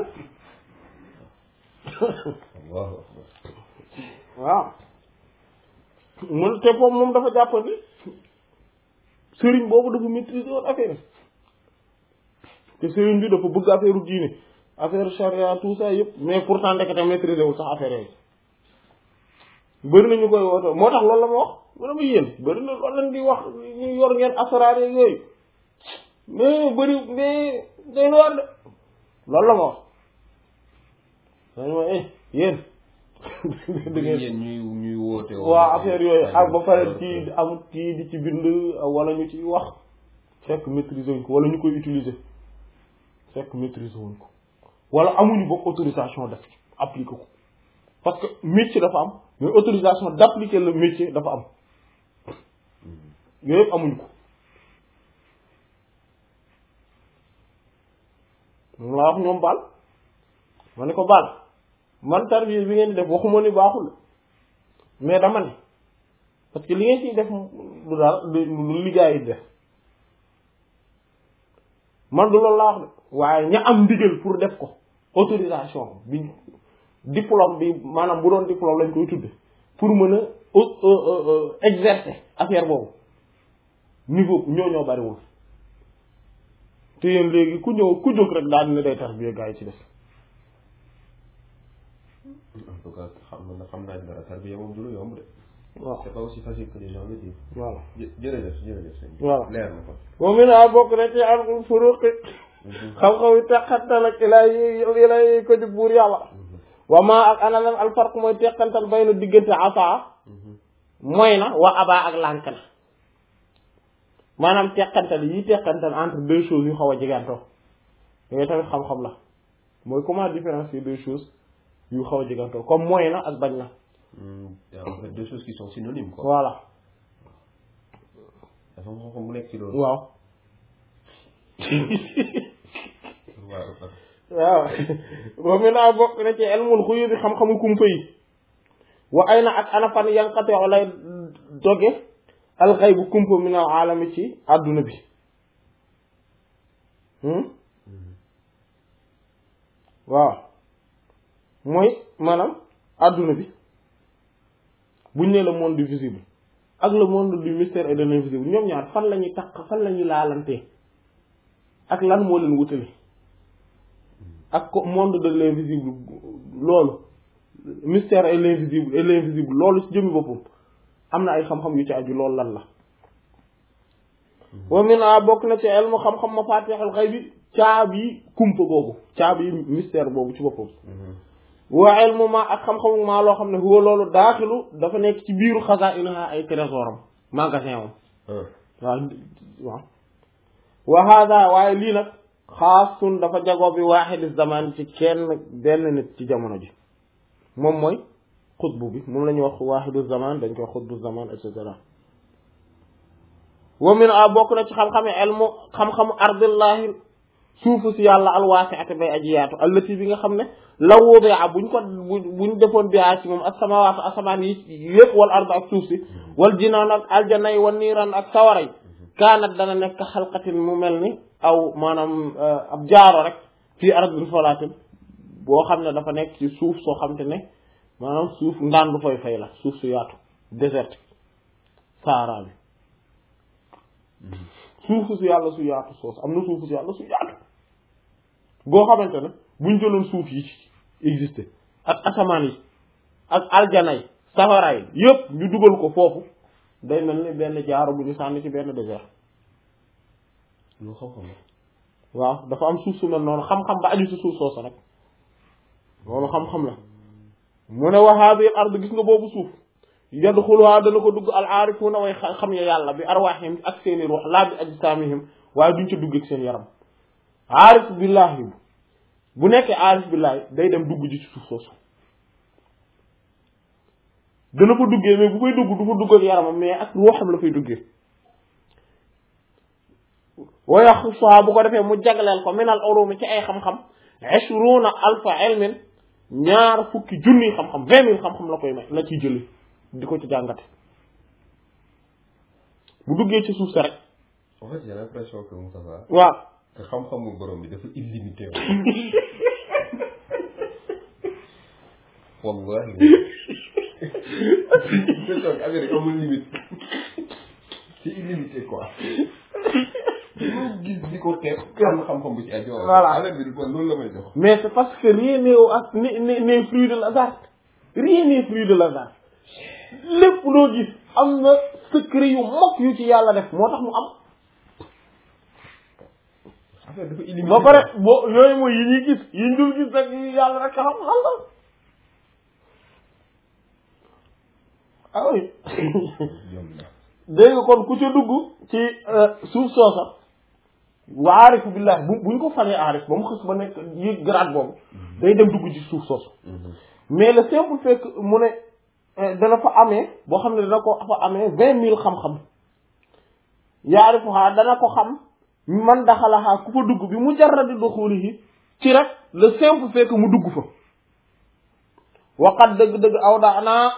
Allahu akbar waaw mun te foofu moom dafa jàpp ni sëriñ boobu dafa maîtriser woon affaire te sëriñ bi dafa bëgg affaire diine affaire charia tout ça yëpp mais pourtant ndekete maîtriser wul sax affaire yooyu bëri na ñu koy woote moo tax loolu la ma wax mu ne ma yéen bëri na loolu lañ di wax ñu yor ngeen asraar yooyu mais bëri mais day war de loolu la ma wax dañ ma yéen da ngeen ñuy woote waaw affaire yooyu ak ba pare ci am kii di ci bind wala ñu ci wax fekk maîtriser wuñ ko wala ñu koy utiliser fekk maîtriser wuñ ko wala amuñu bokk autorisation def appliquer ko parce que métier dafa am mais autorisation d'appliquer le métier dafa am yooyu yëpp amuñu ko moom laa wax ñoom baal ma ne ko baal man tarbiya bi ngeen di def waxuma ni baaxul mais dama ne parce que li ngeen ciy def lu daal lu liggéey def man du loolu laa wax de waaye ña am ndigal pour def ko autorisation bi diplôme bi maanaam bu doon diplôme lañ koy tudde pour mën a exercer affaire boobu niveau ñoo bariwul te yéen léegi ku jóg rek daal ne day tarbiya gaa yi ci def en tout cas xam naa dara tarbiya moom du lu yomb de. waaw c'est pas aussi facile que les gens le disent. voilà jërëjëf sëñ bi. voilà leer na ko. moom mi naa bokk na ci al furuqi xam-xam yi taxattal ak ilaa yi ko di buur yàlla wa ma ak ana lan al farq mooy teqantal bayna diggante asa mooy na wa aba ak lànk na maanaam teqantal yi teqantal entre deux choses yu xaw a jegantoo yooyu tamit xam-xam la mooy comment différencier deux choses yu xaw a jegantoo comme mooy na ak bañ na. En fait deux choses qui sont synonymes quoi. voilà. dafa am xam-xam bu nekk ci loolu. waaw. waaw. wa mi naa bokk na ci ilmul xuyubi xam-xamu kumpa yi wa ay na ak ana fan yanqati lay doge alxaybu kumpa min al alami ci àdduna bi waaw mooy maanaam àdduna bi buñ ne le monde du visible ak le monde du mystère et de l'invisible ñoom ñaar fan la ñuy takk fan la ñuy laalantee ak lan moo leen wutale ak monde de l'invisible loolu mystère et l'invisible loolu ci jëmmi boppam am na ay xam-xam yu ci aju loolu lan la wa min a bokk na ci ilmu xam-xam mafatihul ghaybi caabi kumpa boobu caabi mystère boobu ci boppam wa ilmu ma ak xam-xamu maa loo xam ne huwa loolu daaxilu dafa nekk ci biiru xazaa'inaha ay trésoram magasin am waaw wa hada waaye lii nag xaasun dafa jagoo bi waaxidi zaman ci kenn benn nit ci jamono ji moom mooy xutbu bi moom la ñuy wax waaxidu zaman dañ koy xutbu zaman et cetera wa min a bokk na ci xam-xame ilmu xam-xamu ardillahi suufu si yàlla alwaasi'ati bay aji yaatu allati bi nga xam ne la wudi'a buñ defoon bihaa ci moom as-samaawaatu asamaan yi yëpp wal ardu ak suuf si wal jinaan ak aljana yi wal niiraan ak sawara yi kaanat dana nekk xalqatin mu mel ni aw maanaam ab jaaro rek fii ardin folaatin boo xam ne dafa nekk ci suuf soo xam te ne maanaam suuf ndaan fay fay la suuf su yaatu désert Sahara bi suufu si yàlla su yaatu soos am na suufu si yàlla su yaatu boo xamante ne buñ jëloon suuf yi existé ak asamaan yi ak aljana yi safara yi yëpp ñu dugal ko foofu day mel ni benn jaaro bu ñu sànni ci benn désert lu xam-xam waaw dafa am suuf su mel noonu xam-xam ba aju si suuf soosa rek loolu xam-xam la mu ne wa haadihi al ard gis nga boobu suuf yadxuluhaa dana ko dugg al aarifuuna way xam ya yàlla bi arwaahim ak seeni ruux laa bi ajsaamihim waaye duñ ca dugg ak seen yaram aarif billaahi bu nekkee aarif billaahi day dem dugg ji ci suuf soosu dana ko duggee mais bu koy dugg du fa dugg ak yaramam mais ak ruuxam la fay duggee wa yaxussuhaa bu ko defee mu jagleel ko minal ulumi ci ay xam-xam 20,000 ilmin 20,000 xam-xam 20,000 xam-xam la koy may la ciy jëlee di ko ci jàngate bu duggee ci suuf sa rek. en fait j'ai l'impression que Moustapha. waaw. que xam-xamu borom bi dafa illimité wallahi. affaire yi amul limite. c'est illimité quoi. ñu gis di ko teg xam-xam bu ci aju. voilà affaire bi loolu la may jox. mais c'est parce que rien n'est fruit de hasard. rien n'est fruit de hasard. lépp loo gis am na secret yu mag yu ci yàlla def moo tax mu am. affaire dafa illimité ba pare boo yooyu mooy yi ñuy gis yi ñu dul gis rek yi yàlla rek xam la. ah oui. dégg nga kon ku ca dugg ci suuf soosa wa aarifu billahi buñ ko falee aarif ba mu xës ba nekk yéeg grade boobu day dem dugg ci suuf soosa mais le simple fait que mu ne dana fa amee boo xam ne dana ko fa amee 20,000 xam-xam yaarifuhaa dana ko xam man daxalaxaa ku fa dugg bi mujarradi duxulihi ci rek le simple fait que mu dugg fa waqat dëgg-dëgg aw daanaa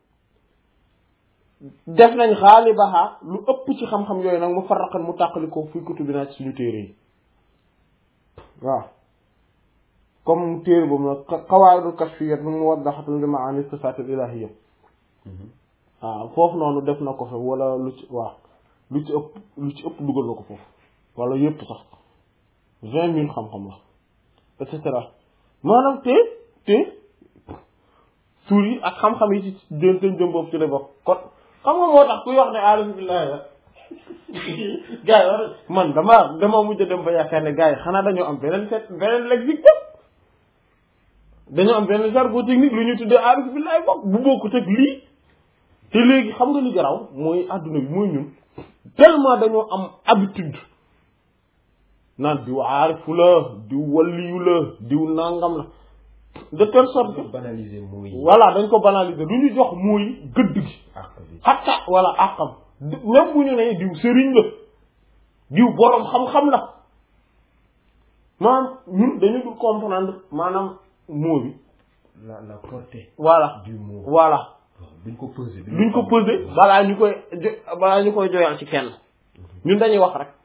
def nañ xaalibaha lu ëpp ci xam-xam yooyu nag mu farraqan mu tàqali ko fi kutubinaa ci suñu téere yi waaw comme téere boobu nag qawaa'idul kashfiyya muwaddahatun li ma'aani sifaatil ilaahiyya waaw foofu noonu def na ko fa wala lu ci waaw lu ci ëpp dugal na ko foofu wala yëpp sax 20,000 xam-xam la et cetera maanaam te tur yi ak xam-xam yi ci jëm boobu ci la bokk kon xam nga moo tax kuy wax ne aarif billahi la gars yi man dama mujj dem ba yaakaar ne gars yi xanaa dañoo am beneen lexique dañoo am benn jargon technique lu ñuy tuddee aarif billahi bokk bu bokkut ak lii te léegi xam nga li garaw mooy adduna bi mooy ñun tellement dañoo am habitude naan diw aarifu la diw waliyu la diw nangam la de telle sorte que banaliser mooy voilà dañ ko banaliser du ñu jox mooy gëdd gi hatta wala àqam même bu ñu ne diw sëriñ la diw boroom xam-xam la maanaam ñun dañu dul comprendre maanaam mot bi la portée voilà du mot voilà duñ ko peser balaa ñu koy joyal ci kenn ñun dañuy wax rek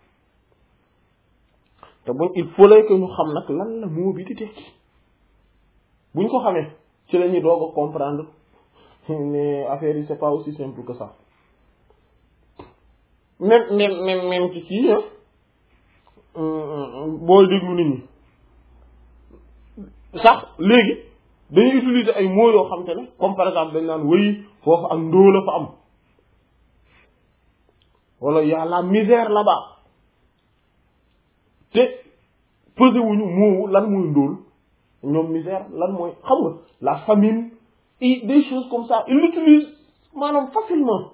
te buñ il faut que ñu xam nag lan la mot bi di tekki buñ ko xamee ci la ñuy doog a comprendre mais affaire yi c'est pas aussi simple que ça même ci kii boo déglu nit ñi sax léegi dañuy utiliser ay mots yoo xam te ne comme par exemple dañ naan wéy foofu ak ndóol la fa am wala y a la misère là-bas te pesé wuñu moowu lan mooy ndóol ñoom misère lan mooy xam nga la famine et des choses comme ça ils l'utilisent maanaam facilement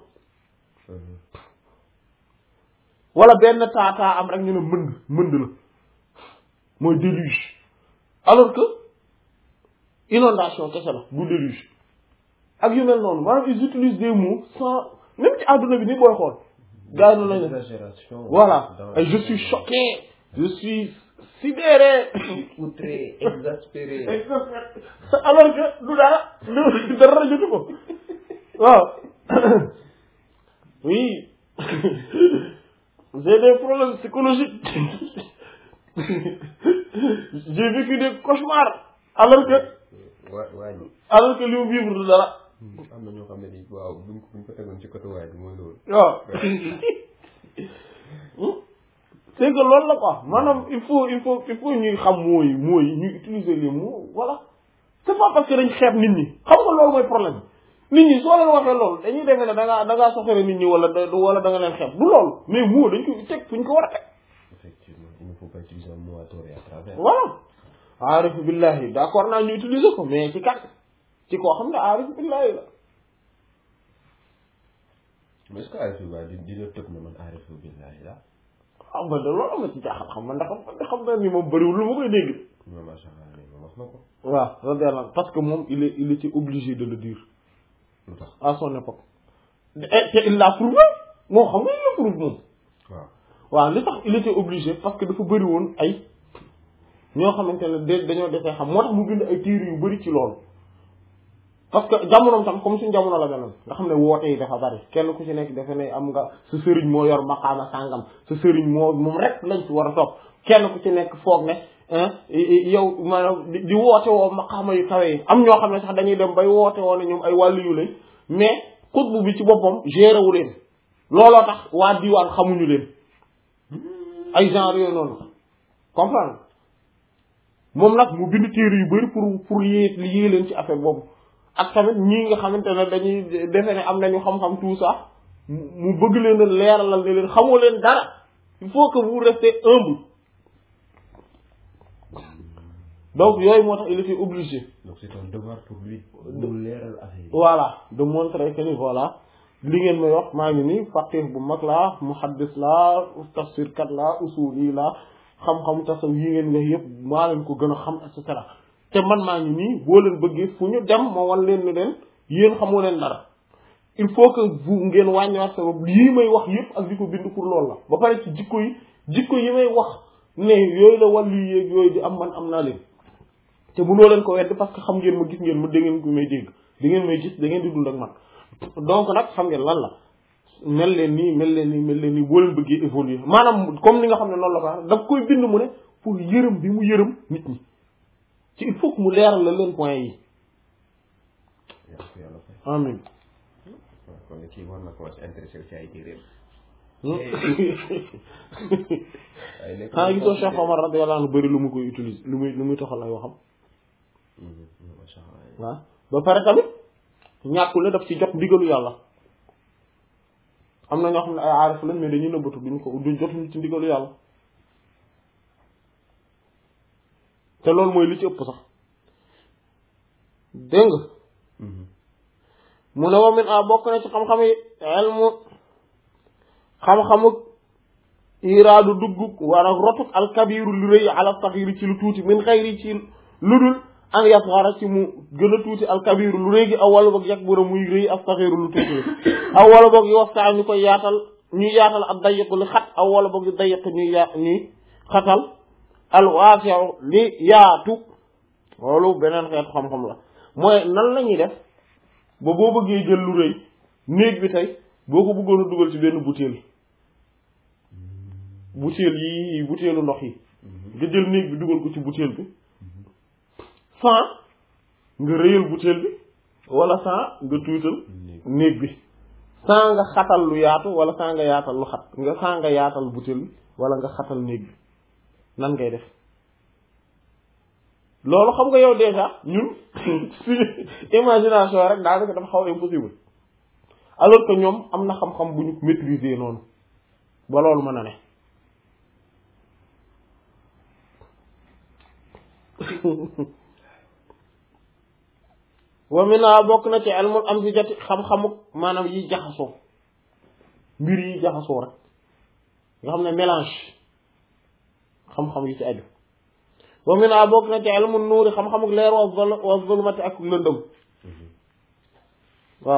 wala benn taataa am rek ñu ne mënd la mooy déluge alors que inondation kese la du déluge ak yu mel noonu maanaam ils utilisent des mots sans même ci àdduna bi ni booy xool gars yi noonu lañu voilà et je suis choqué je suis sidéré outré exaspéré alors que du dara jotu ko waaw oui j'ai des problèmes psychologiques j'ai vécu des cauchemars alors que alors que li mu vivre du dara am na ñoo xam ne ni waaw buñ ko tegoon ci côté waay bi mooy loolu waaw c'est que loolu la quoi maanaam il faut ñuy xam mooy ñuy utiliser les mots voilà c'est pas parce que dañ xeeb nit ñi xam nga loolu mooy problème nit ñi soo leen waxee loolu dañuy defe ne da ngaa soxere nit ñi wala da nga leen xeeb du loolu mais mot dañ koy teg fu ñu ko war a teg effectivement il ne faut pas utiliser un mot à tort et à travers voilà aarif billahi d'accord naa ñu utiliser ko mais ci kat ci koo xam ne aarif billahi la mais est-ce que aarif billahi dina tëb na man aarif billahi la xam nga de loolu am na ci jaaxal xam nga ndax xam nga ni moom bëriwul lu ma koy dégg moom macha allah moom wax na ko waaw radiyallahu parce que moom il était obligé de le dire lu tax à son époque te il l'a prouvé moo xam nga il l'a prouvé moom waaw li tax il était obligé parce que dafa bëri woon ay ñoo xamante ne dañoo defee xam moo tax mu bind ay téere yu bëri ci loolu parce que jamonoom tam comme suñu jamono la meloon nga xam ne woote yi dafa bari kenn ku ci nekk dafa ne am nga sa sëriñ moo yor maqaama sàngam sa sëriñ moom rek lañ ci war a topp kenn ku ci nekk foog ne yow maanaam di woote woo maqaama yu kawe yi am ñoo xam ne sax dañuy dem bay woote woo ne ñoom ay wàllu yu lañ mais xutbu bi ci boppam géré wu leen looloo tax waa diwaan xamuñu leen ay genre yooyu noonu comprendre moom nag mu bind téere yu bari pour yée leen ci affaire boobu ak tamit ñii nga xamante ne dañuy defe ne am nañu xam-xam tout ça mu bëgg leen a leeralal ne leen xamoo leen dara il faut que vous restez humble donc yooyu moo tax il était obligé donc c'est un devoir pour lui de leeral affaire yi voilà de montrer que ni voilà li ngeen may wax maa ngi nii faqih bu mag laa muhaddis laa tafsir kat laa usuli laa xam-xam tasawuf yi ngeen wax yëpp maa leen ko gën a xam et cetera te man maa ngi nii boo leen bëggee fu ñu dem ma wan leen ne leen yéen xamoo leen dara il faut que vous ngeen wàññiwaat sa bopp lii may wax yëpp ak di ko bind pour loolu la ba pare ci jikko yi may wax ne yooyu la wàllu yéeg yooyu di am man am naa leen te mënoo leen ko wedd parce que xam ngeen ma gis ngeen ma da ngeen ko may dégg da ngeen may gis da ngeen di dund ak man donc nag xam ngeen lan la mel leen nii boo leen bëggee évoluer maanaam comme ni nga xam ne noonu la ko daf koy bind mu ne pour yërëm bi mu yërëm nit ñi ci il faut que mu leeral la leen point yi amin kon kii war na ko intéressé ci ay téeréem xanaa gisoo Cheikh Omar radiyallahu anhu bëri lu mu koy utiliser lu muy toxal ay waxam waaw ba pare tamit ñàkkule daf ci jot ndigalu yàlla am na ñoo xam ne ay aarif lañ mais dañuy nëbbatu duñ jotuñu ci ndigalu yàlla te loolu mooy li ci ëpp sax dégg nga mu ne wa min a bokk na ci xam-xam yi ilmu xam-xamu iraadu duggug wala rotuk alkabiru lu rëy ala saxiri ci lu tuuti min xayri ci lu dul an yasxara ci mu gën a tuuti alkabiru lu rëy gi aw wala boog yakbura muy rëy ak saxiru lu tuuti aw wala boog yu wasta ñu koy yaatal ñuy yaatal ak dayiqu li xat aw wala boog yu dayiq ñuy xatal alwaasiu li yaatu loolu beneen xeetu xam-xam la mooy nan la ñuy def ba boo bëggee jël lu rëy néeg bi tey boo ko bëggoon a dugal ci benn butéel yi butéelu ndox yi nga jël néeg bi dugal ko ci butéel bi sans nga rëyal butéel bi wala sans nga tuutal néeg bi sans nga xatal lu yaatu wala sans nga yaatal lu xat sans nga yaatal butéel bi wala nga xatal néeg bi nan ngay def loolu xam nga yow déjà ñun suñu imagination rek daanaka dafa xaw impossible alors que ñoom am na xam-xam bu ñu maîtriser noonu ba loolu mën a ne wa mina bokk na ci ilmul amsijati xam-xamuk maanaam yi jaxasoo mbir yi jaxasoo rek nga xam ne mélange xam-xam yi ci aju wa mina bokk na ci ilmu nuuri xam-xamuk leer wa zulmati ak lëndëm waaw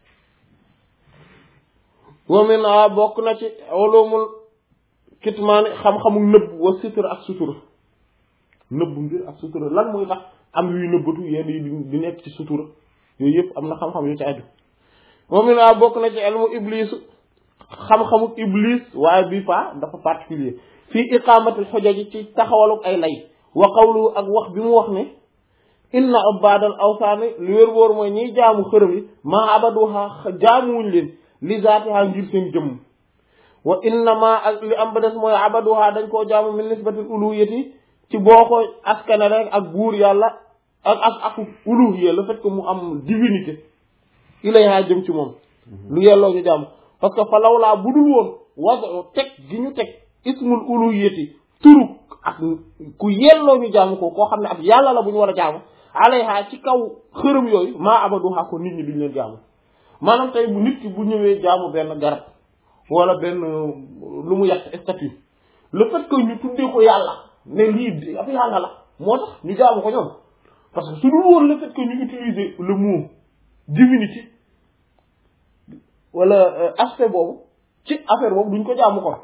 wa mina bokk na ci ulumul kitmaani xam-xamuk nëbb wa sutura ak sutura nëbb mbir ak sutura lan muy tax am yuy nëbbatu yenn yi di nekk ci sutura yooyu yëpp am na xam-xam yu ci aju wa mina bokk na ci ilmu iblis xam-xamuk iblis waaye bii fa dafa particulier fii iqamatul xujaji ci taxawaluk ay lay wa qawlu ak wax bi mu wax ne inna ubadal awsaani li wér wóor mooy ñiy jaamu xërëm yi maa abaduha jaamuwuñ leen li zaatiha ngir seen jëmm wa innama ak li am ba des mooy abaduha dañ koo jaamu min nisbatil uluhiyati ci boo ko askane rek ak buur yàlla ak uluhiyya le fait que mu am divinité ilayha jëm ci moom lu yelloo ñu jaamu parce que fa lawlaa bu dul woon wado teg gi ñu teg ismul uluhiyati turu ak ku yelloo ñu jaamu ko koo xam ne ab yàlla la bu ñu war a jaamu alayha ci kaw xërëm yooyu maa abaduha ko nit ñi duñ leen jaamu maanaam tey bu nit ki bu ñëwee jaamu benn garab wala benn lu mu yàq statue le fait que ñu tuddee ko yàlla ne lii ab yàlla la moo tax ñu jaamu ko ñoom parce que su dul woon le fait que ñu utiliser le mot divinité wala aspect boobu ci affaire boobu duñ ko jaamu ko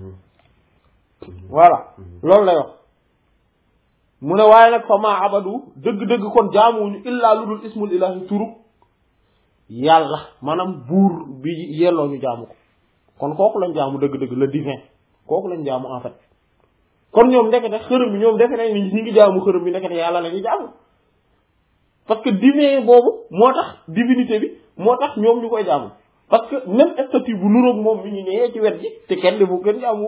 voilà loolu lay wax mu ne waaye nag fa maa abadu dëgg-dëgg kon jaamuwuñu illaa lu dul ismul ilahi turub yàlla maanaam buur bi yelloo ñu jaamu ko kon kooku lañ jaamu dëgg-dëgg le divin kooku lañ jaamu en fait kon ñoom ndekete xërëm bi ñoom defe nañ ni ñi ngi jaamu xërëm bi ndekete yàlla la ñuy jaamu parce que divin boobu moo tax divinité bi moo tax ñoom ñu koy jaamu parce que même statut bu nuroog moom bi ñu ñëwee ci wet gi te kenn defu kenn jaamu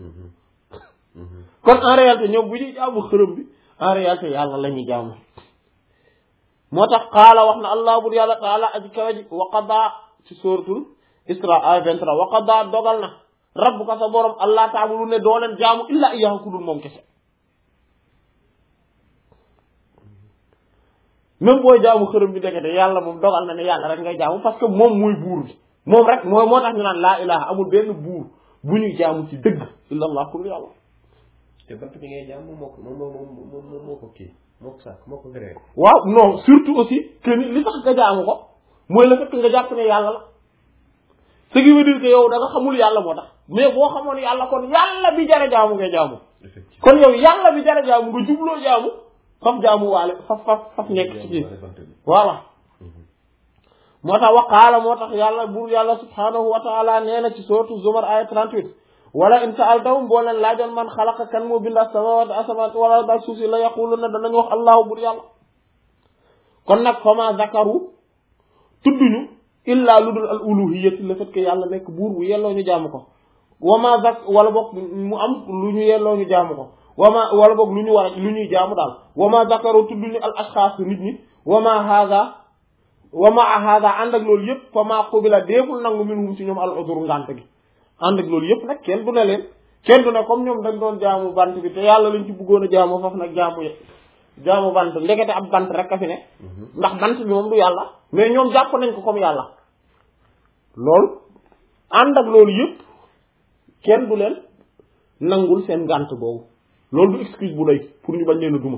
kon en réalité ñoom bu ñuy jaamu xërëm bi en réalité yàlla la ñuy jaamu moo tax qaala wax na allah bur yàlla taala aji kawe ji wa qadaa ci suratul isra ay 23 wa qadaa dogal na rabbuka sa borom allah ta'budu ne doo leen jaamu illa iyyahu ku dul moom kese même booy jaamu xërëm bi dekete yàlla moom dogal na ne yàlla rek ngay jaamu parce que moom mooy buur bi moom rek mooy moo tax ñu naan laa ilaha amul benn buur bu ñuy jaamu ci dëgg illa allah ku dul yàlla te bant bi ngay jaamu moo ko kii moo ko sàkk moo ko créé waaw non surtout aussi que ni li tax nga jaamu ko mooy le fait que nga jàpp ne yàlla la ce qui veut dire que yow da nga xamul yàlla moo tax mais boo xamoon yàlla kon yàlla bi jara jaamu ngay jaamu kon yow yàlla bi jara jaamu nga jubloo jaamu faf jaamu waale faf nekk ci biir voilà moo tax waqaala moo tax yàlla buur yàlla subhanahu wa taala nee na ci sourate Zumar aya 38 wala in sa'altahum boo leen laajoon man xalaqa kan moo bind as-samaawaati asamaan wala daal suuf si la yaquluna danañ wax allahu buur yàlla kon nag fama zakaru tudduñu illa lu dul al uluhiyyati le fait que yàlla nekk buur bu yelloo ñu jaamu ko wama zak wala boog mu am lu ñu yelloo ñu jaamu ko wala boog lu ñu war a lu ñuy jaamu daal wama zakaru tudduñu al ashxaas nit ñi wama hada ànd ak loolu yëpp fama qubila déeful nangu minhum ci ñoom al uzur ngant gi ànd ak loolu yëpp nag kenn du ne leen kenn du ne comme ñoom dañ doon jaamu bant bi te yàlla lañ ci bëggoon a jaamu foofu nag jaamu jaamu bant ndekete ab bant rek a fi ne ndax bant bi moom du yàlla mais ñoom jàpp nañ ko comme yàlla loolu ànd ak loolu yëpp kenn du leen nangul seen ngànt boobu loolu du excuse bu lay pour ñu bañ leen a duma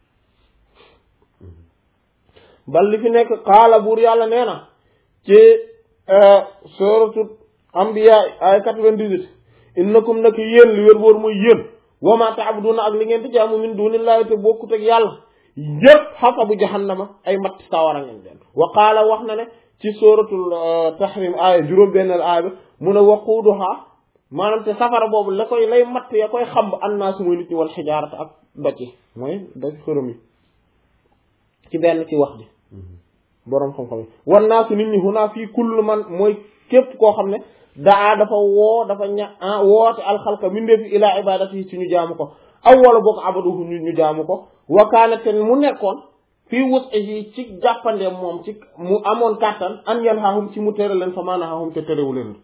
bal li fi nekk xaala buur yàlla nee na ci suratul anbiya ay 98 innakum nak yéen li wér boor mooy yéen wa ma ta'buduna ak li ngeen di jaamu min dunillahi te bokkut ak yàlla yëpp hasabu jahannama ay matt sawara ngeen leen wa qaala wax na ne ci suratul tahrim aaya juróom-benneel aaya bi mu ne waquuduha maanaam te safara boobu la koy lay matt ya koy xamb annaasu mooy nit ñi wal xijaarata ak doj yi mooy doj xërëm yi ci benn ci wax ji boroom xam-xam yi wan naasu nit ñi hunaa fii kullu man mooy képp koo xam ne daa dafa woo dafa woote alxalqa mindeefi ilaa ibadati yi ci ñu jaamu ko aw wala boog abaduhu ñu jaamu ko wakaana te mu nekkoon fii wus yi ci jàppande moom ci mu amoon kàttan an yan xaaxum ci mu tere leen fa maana xaaxum te terewu leen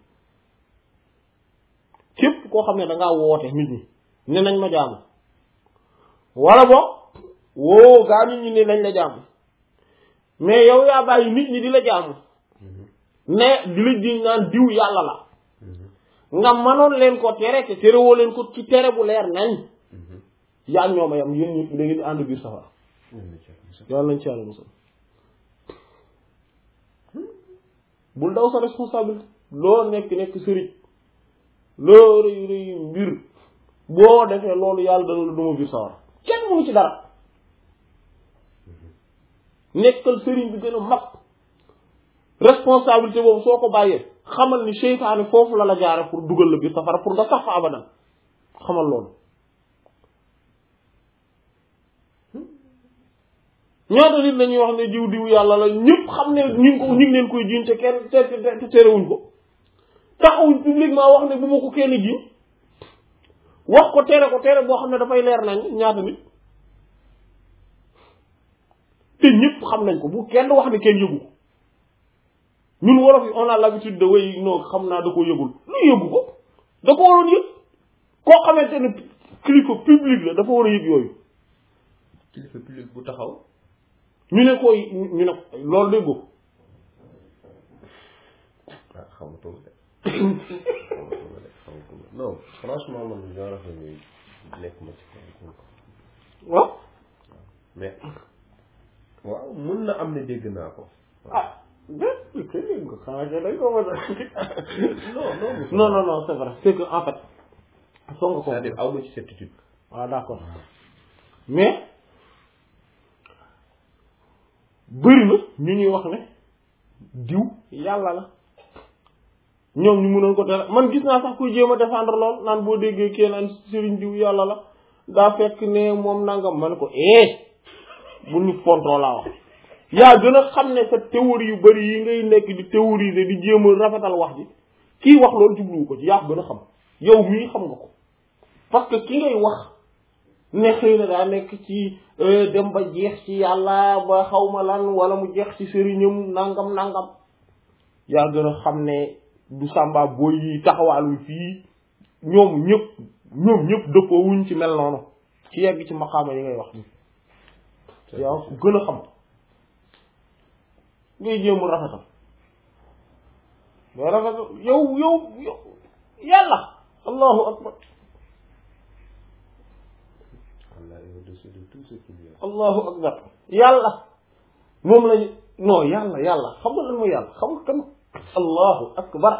képp koo xam ne dangaa woote nit ñi ne nañ ma jaamu wala boog woo gaa nit ñi ne nañ la jaamu mais yow yaa bàyyi nit ñi di la jaamu ne di la ji naan diw yàlla la nga mënoon leen ko tere te terewoo leen ko ci tere bu leer nañ yaa ñooma yam yéen ñëpp da ngeen di ànd biir safara yàlla nañ ci yàlla musal bul daw sa responsabilité loo nekk sëriñ loo rëy rëy mbir boo defee loolu yàlla dana la duma biir safara kenn mënu ci dara nekkal sëriñ bi gën a mag responsabilité boobu soo ko bàyyee xamal ni seytaane foofu la jaare pour dugal la biir safara pour nga sax fa abadan xamal loolu ñaata nit lañuy wax ne diw yàlla la ñëpp xam ne ñu ngi leen koy jiin te kenn te terewuñ ko taxawuñ publiquement wax ne bu ma ko kenn jiin wax ko tere boo xam ne dafay leer nañ ñaata nit te ñëpp xam nañ ko bu kenn wax ne kenn yëgu ko ñun wolof yi on a l'habitude de way non xam naa da koo yëgul lu yëgu ko da ko waroon yëg koo xamante ne kilifa public la dafa war a yëg yooyu kilifa public bu taxaw ñu ne loolu dégg ko xamatuma de non franchement man genre affaire yooyu nekk ma ci waaw mais waaw mën na am ne dégg naa ko dégg ko xanaa dañ ko mën non non c'est vrai c'est que en fait soo nga ko c'est-à-dire aw ma ci certitude waaw d'accord mais bëri na ñu ñuy wax ne diw yàlla la ñoom ñu mënoon ko tere man gis naa sax kuy jéem a défendre lool naan boo déggee kii naan sëriñ diw yàlla la daa fekk ne moom nangam ma ne ko bu ñu fontoo laa wax yaa gën a xam ne sa théorie yu bëri yi ngay nekk di théoriser di jéem a rafetal wax ji kii wax loolu jubluwu ko ci yaa gën a xam yow mii xam nga ko parce que ki ngay wax ne xëy na daa nekk ci dem ba jeex ci yàlla ba xawma lan wala mu jeex ci sëriñam nangam yaa gën a xam ne du sàmba booy yi taxawaalu fii ñoom ñëpp dëppoo wuñ ci mel noonu ci yegg ci maqaama yi ngay wax yaa gën a xam ngay jéem rafetal mais rafetal yow yàlla allahu akbar allahu akbar yàlla moom lañu non yàlla xam nga lan mooy yàlla xam nga kan allahu akbar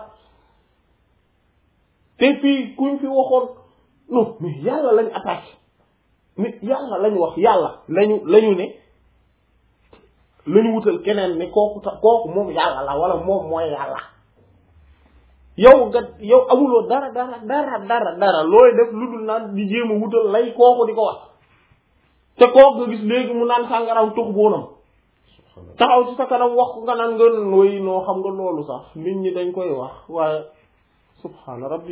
te fii kuñ fi waxoon non mais yàlla lañu attaqué mais yàlla lañu wax yàlla lañu ne lañu wutal keneen ne kooku moom yàlla la wala moom mooy yàlla yow amuloo dara looy def lu dul naan di jéem a wutal lay kooku di ko wax te kooku nga gis léegi mu naan sàngaraam tux boonam taxaw ci sa kanam wax ko nga naan nga woy noo xam nga loolu sax nit ñi dañ koy wax waaye subhaana rabbi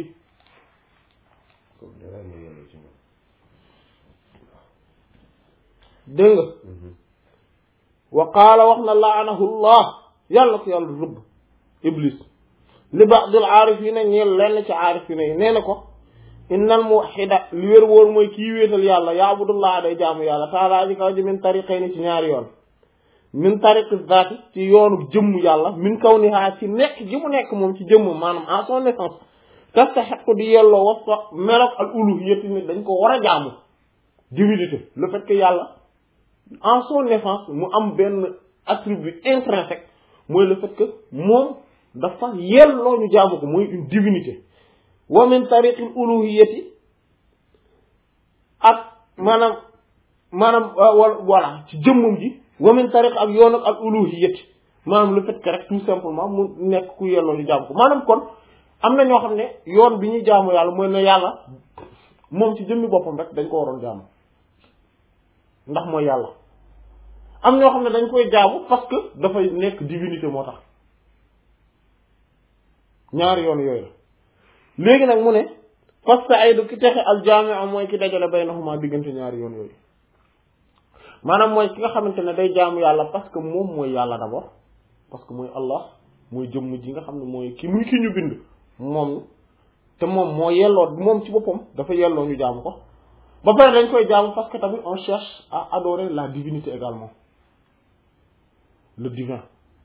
dégg nga wa qaala wax na laanahullah yàlla ko yàlla rëbb iblis li ba'dil aarifina ñeel lenn ci aarifina yi nee na ko innal muwahhida li wér wóor mooy kii wéetal yàlla yaabudullah day jaamu yàlla taala ji kaw ji min tariqayni ci ñaari yoon min tariqi zaati ci yoonu jëmm yàlla min kawniha ci nekk gi mu nekk moom ci jëmm maanaam en son naissance tastahiqu di yelloo wasfa melok al uluhiyyati ni dañ ko war a jaamu divinité le fait que yàlla en son naissance mu am benn attribut intrinsèque mooy le fait que moom dafa yelloo ñu jaamu ko mooy une divinité wa min tariqil uluhiyyati ak maanaam voilà ci jëmmum ji wa min tariq ak yoon ak uluhiyyati maanaam le fait que rek tout simplement mu nekk ku yelloo ñu jaamu ko maanaam kon am na ñoo xam ne yoon bi ñuy jaamu yàlla mooy ne yàlla moom ci jëmmi boppam rek dañ ko waroon jaamu ndax mooy yàlla am ñoo xam ne dañ koy jaamu parce que dafay nekk divinité moo tax ñaari yoon yooyu la léegi nag mu ne fas sa aydu ki texe al jaami'a mooy ki dajale baynahuma diggante ñaari yoon yooyu maanaam mooy ki nga xamante ne day jaamu yàlla parce que moom mooy yàlla d'abord parce que mooy Allah mooy jëmm ji nga xam ne mooy ki muy ki ñu bind moom te moom moo yelloo moom ci boppam dafa yelloo ñu jaamu ko ba pare dañ koy jaamu parce que tamit on cherche à adorer la divinité également le divin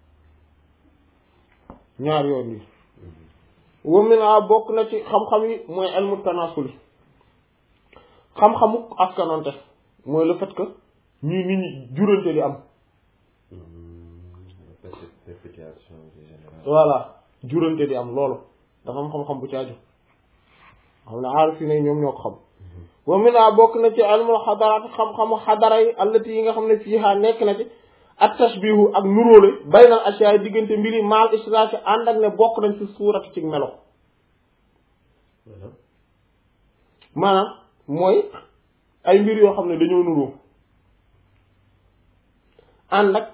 ñaar yoon yi wamina bokk na ci xam-xam yi mooy ilmu tanasuli xam-xamu askanonte mooy le fait que ñuy nit ñi jurante li am voilà jurante di am loolu dafa am xam-xam bu caaju xam ne aarif yi ne ñoom ñoo ko xam wamina bokk na ci ilmul xadaraat xam-xamu xadara yi allati yi nga xam ne fiiha nekk na ci ak tashbihu ak nuróole baynal ashiya diggante mbiri maal israaki ànd ak ne bokk nañ ci suurat ci melo maanaam mooy ay mbir yoo xam ne dañoo nuróo ànd ak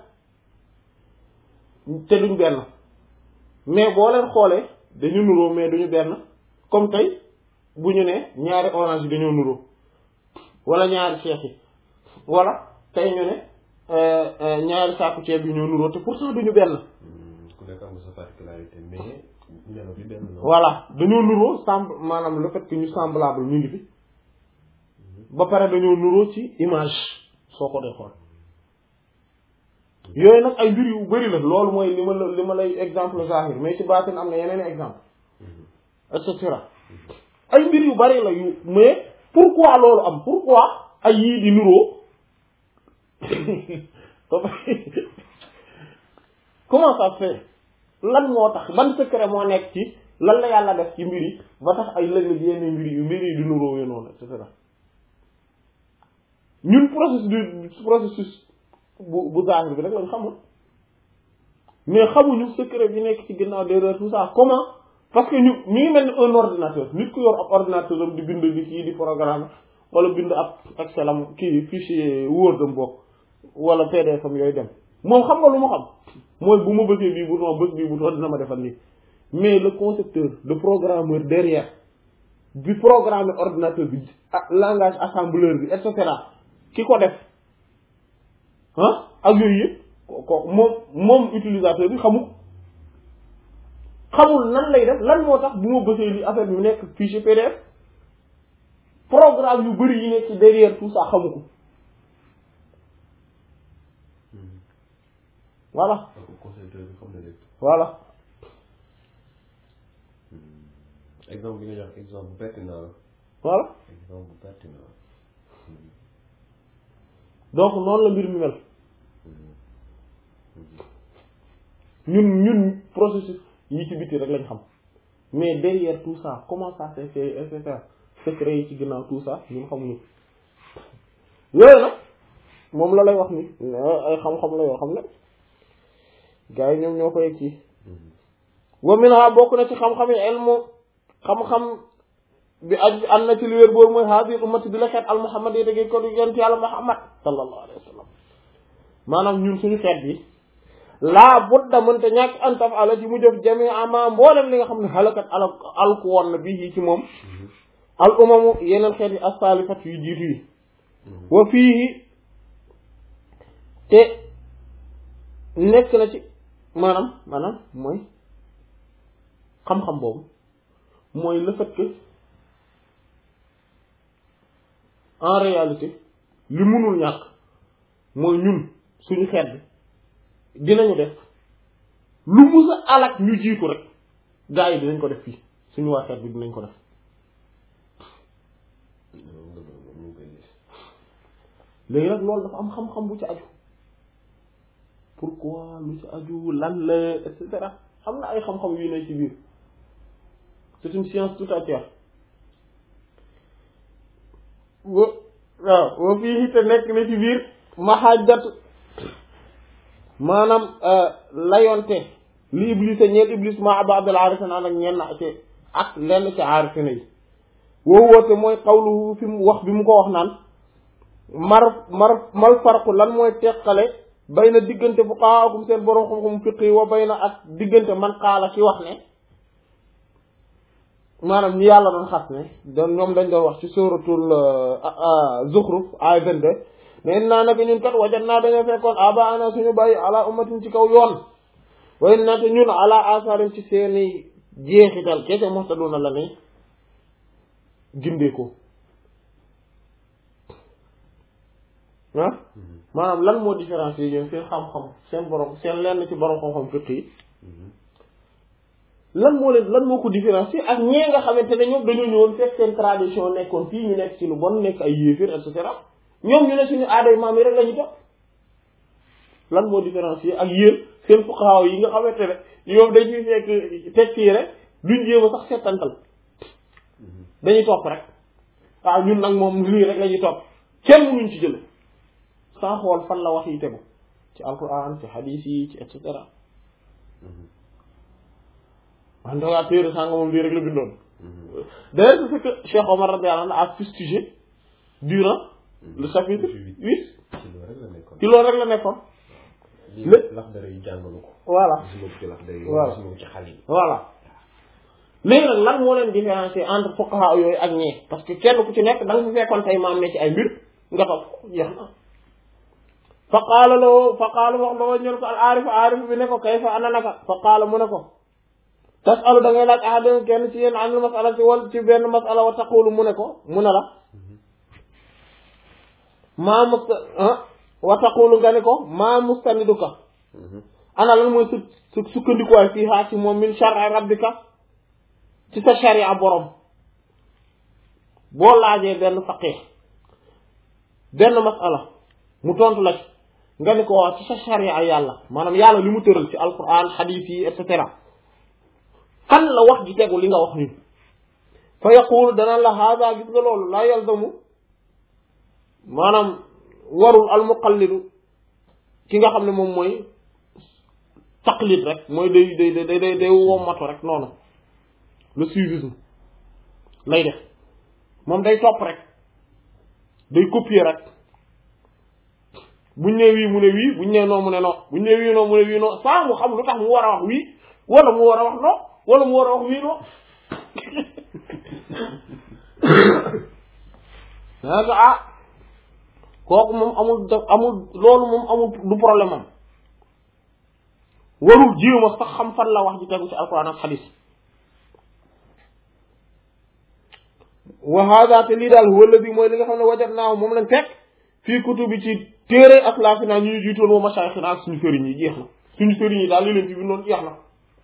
te duñ benn mais boo leen xoolee dañu nuróo mais duñu benn comme tey bu ñu ne ñaari orange yi dañoo nuróo wala ñaari ceeb yi wala tey ñu ne ñaari saaku ceeb yi ñoo nuróo te pourtant duñu benn. ku nekk am sa particularité mais melo bi benn la. voilà dañoo nuróo maanaam le fait que ñu semblable ñu ngi fi ba pare dañoo nuróo ci image soo ko dee xool yooyu nag ay mbir yu bari la loolu mooy li ma lay exemple zahir mais ci baatin am na yeneen exemple et cetera ay mbir yu bari la yu mais pourquoi loolu am pourquoi ay yii di nuróo comment ça fait lan moo tax ban secret moo nekk ci lan la yàlla def ci mbir yi ba tax ay lëg yenn mbir yi di nuróo noonu et cetera ñun processus bu zahir bi rek lañ xamul mais xamuñu secret bi nekk ci ginnaaw derrière tout ça comment parce que ñu ngi mel ni un ordinateur nit ku yor ab ordinateur am di bind di kii di programme wala bind ab Excel am kii fichier Word am bokk wala PDF am yooyu dem moom xam nga lu mu xam mooy bu ma bësee bii bouton bës bii bouton dina ma defal lii mais le concepteur le programmeur derrière bi programme ordinateur bi langage assembleur bi et cetera ki ko def ak yooyu yëpp ko moom utilisateur bi xamul nan lay def lan moo tax bu ma bësee li affaire bi nekk fichier PDF programme yu bari yi nekk ci derrière tout ça xamu ko voilà voilà exemple bi nga jox exemple bu pertinent la voilà exemple bu pertinent donc noonu la mbir mi mel ñun processus yi ci biti rek lañ xam mais derrière tout ça comment ça s'est fait et cetera secret yi ci ginnaaw tout ça ñun xamuñu yooyu nag moom la lay wax ni ay xam-xam la yoo xam ne gars yi ñoom ñoo koy kii wa minha bokk na ci xam-xam yi ilmu xam-xam bi aj am na ci li wér boobu mooy haadihi ummati bi la xeet al muhammad yi dégg ko yonent yàlla muhammad sallallahu alayhi wa sallam maanaam ñun suñu xeet bi laa budda mënta ñàkk an tafala ci mu def jami ama mboolem li nga xam ne halakat alku woon na bii ci moom al umamu yeneen xeet yi as-salifat yu jiitu yi wa fii te nekk na ci maanaam mooy xam-xam boobu mooy le fait que en réalité li mënul ñàkk mooy ñun suñu xeet bi dinañu def lu mus a alak ñu jiitu rek gaa yi dinañ ko def fii suñu waa xeet bi dinañ ko def léegi nag loolu dafa am xam-xam bu ci aju pourquoi lu ci aju lan la et cetera xam na ay xam-xam yu ne ci biir c'est une science tout entière waaw wa fii te nekk na ci biir mahajjat maanaam layonte li iblis ñeel iblis ma abadal aarifina ak ñenn ci ak lenn ci aarifina yi woo woote mooy xawluhu fi mu wax bi mu ko wax naan mal farqu lan mooy teqale bay na diggante fuqahaakum seen borom xam-xam fiqi wa bay na ak diggante man xaala ci wax ne maanaam ñi yàlla doon xas ne doon ñoom dañ doon wax ci suratul Zukhruf ay 22 ne naa naka ñun kat wajan naa dañoo fekkoon aba ana suñu bàyyi ala ummatin ci kaw yoon way naa te ñun ala asarim ci seeni jeexital kese moxtaduna la ne gindee ko ah maanaam lan moo différence yi ñoom seen xam-xam seen borom seen lenn ci borom xam-xam fiq yi lan moo ko différencier ak ñee nga xamante ne ñoom dañoo ñëwoon fekk seen tradition nekkoon fii ñu nekk ci lu bon nekk ay yéefir et cetera ñoom ñu ne suñu aaday maam yi rek la ñu topp lan moo différencier ak yéen seen fuqahaa yi nga xamante ne ñoom dañuy fekk teg fii rek duñ jéem a sax seetantal dañuy topp rek waaw ñun nag moom lii rek la ñuy topp kenn mënuñ ci jël sans xool fan la wax yi tegu ci alquran ci hadith yi ci et cetera en tout cas téere sànga moom lii rek la bindoon d'ailleurs c'est que Cheikh Omar radiyallahu anhu a fustigé durant le chapitre 8 ci loolu rek la nekkoon lépp Laxdari yi jàngalu ko voilà voilà léegi nag lan moo leen différencier entre fuqaha yooyu ak ñee parce que kenn ku ci nekk da nga fi fekkoon tey maam ne ci ay mbir nga topp jeex na fa qaala wax loo ñël ko al aarif bi ne ko kayfa ana naka fa qaala mu ne ko tasalu da ngay laaj ahada kenn ci yéen anil masala ci wal ci benn masala wa taqulu mu ne la maa musta wa taqulu nga ne ko maa mustaniduka ana lan mooy su sukkandikuwaay fii haa ci moom min shar'i rabbika ci sa sharia borom boo laajee benn faqih benn masala mu tontu la ci nga ne ko waaw ci sa sharia yàlla maanaam yàlla li mu tëral ci alquran hadith yi et cetera fan la wax ji tegu li nga wax ni fa yaqulu dana la hada gis nga loolu laa yalzamu maanaam warul almuqallidu ki nga xam ne moom mooy taqlid rek mooy day wommatu rek noonu le suivisme lay def moom day topp rek day copier rek buñ ne wii mu ne wii buñ ne non mu ne non buñ ne wii non mu ne wii non saa mu xam lu tax mu war a wax wii wala mu war a wax non wala mu war a wax wii non ah kooku moom amul loolu moom amul du problème am warul jéem a sax xam fan la wax ji tegu ci alquran ak xadis wa hada te lii daal wala bi mooy li nga xam ne wajat naaw moom lañ fekk fii kutubi ci téere aslafina ñu jiitoon wa mashaayixina ak suñu sëriñ yi jeex na suñu sëriñ yi daal li leen fi bindoon jeex na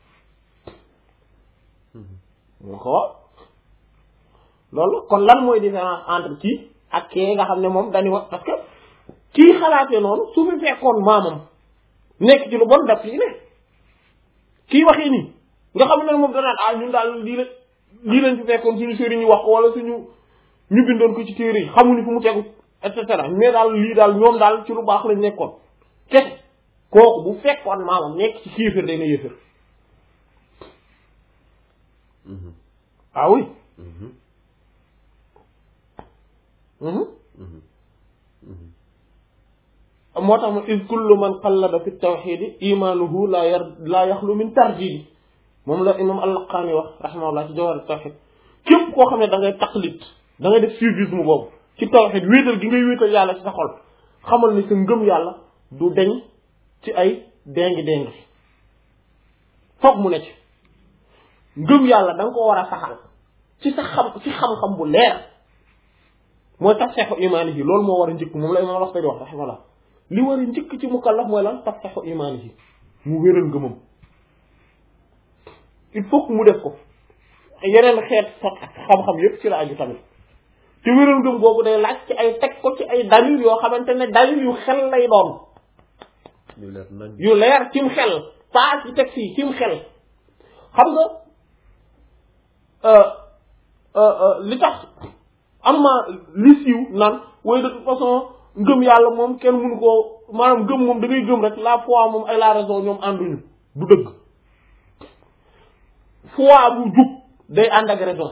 ko loolu kon lan mooy différence entre kii ak kee nga xam ne moom dañu wax parce que kii xalaatee noonu su fi fekkoon maamam nekk ci lu bon daf fii ne kii waxee nii nga xam ne moom danaan ah ñun daal lii lañ fi fekkoon suñu sëriñ yi wax ko wala ñu bindoon ko ci téere yi xamuñu fu mu tegu et cetera mais daal lii daal ñoom daal ci lu baax lañ nekkoon kese kooku bu fekkoon maamam nekk ci kéefër day na yéefër ah oui moo tax ma is kullu man qallada fi tawxidi imanuhu la yaxlu min tarjidi moom la imam al-Laqaani wax rahimahullah ci Jawhar at-Tawhid képp koo xam ne da ngay taqlid da ngay def suivisme boobu ci tawxid wéetal gi ngay wéetal yàlla ci sa xol xamal ni sa ngëm yàlla du deñ ci ay déng foog mu ne ci ngëm yàlla da nga ko war a saxal ci sa xam-xam bu leer mooy tasxeexu imaani yi loolu moo war a njëkk moom la imaam wax di wax raximahullah li war a njëkk ci mukallaf mooy lan tasxeexu imaani yi mu wéral ngëmam il faut que mu def ko yeneen xeet xam-xam yépp ci la aju tamit te wéral ngëm boobu day laaj ci ay teg ko ci ay dalil yoo xamante ne dalil yu xel lay doon yu leer cim xel pas ci teg si cim xel xam nga li tax am na li siiw naan waaye de toute façon ngëm yàlla moom kenn mënu koo maanaam ngëm moom da ngay gëm rek la foi moom ay la raison ñoom ànduñu du dëgg foi bu jub day ànd ak raison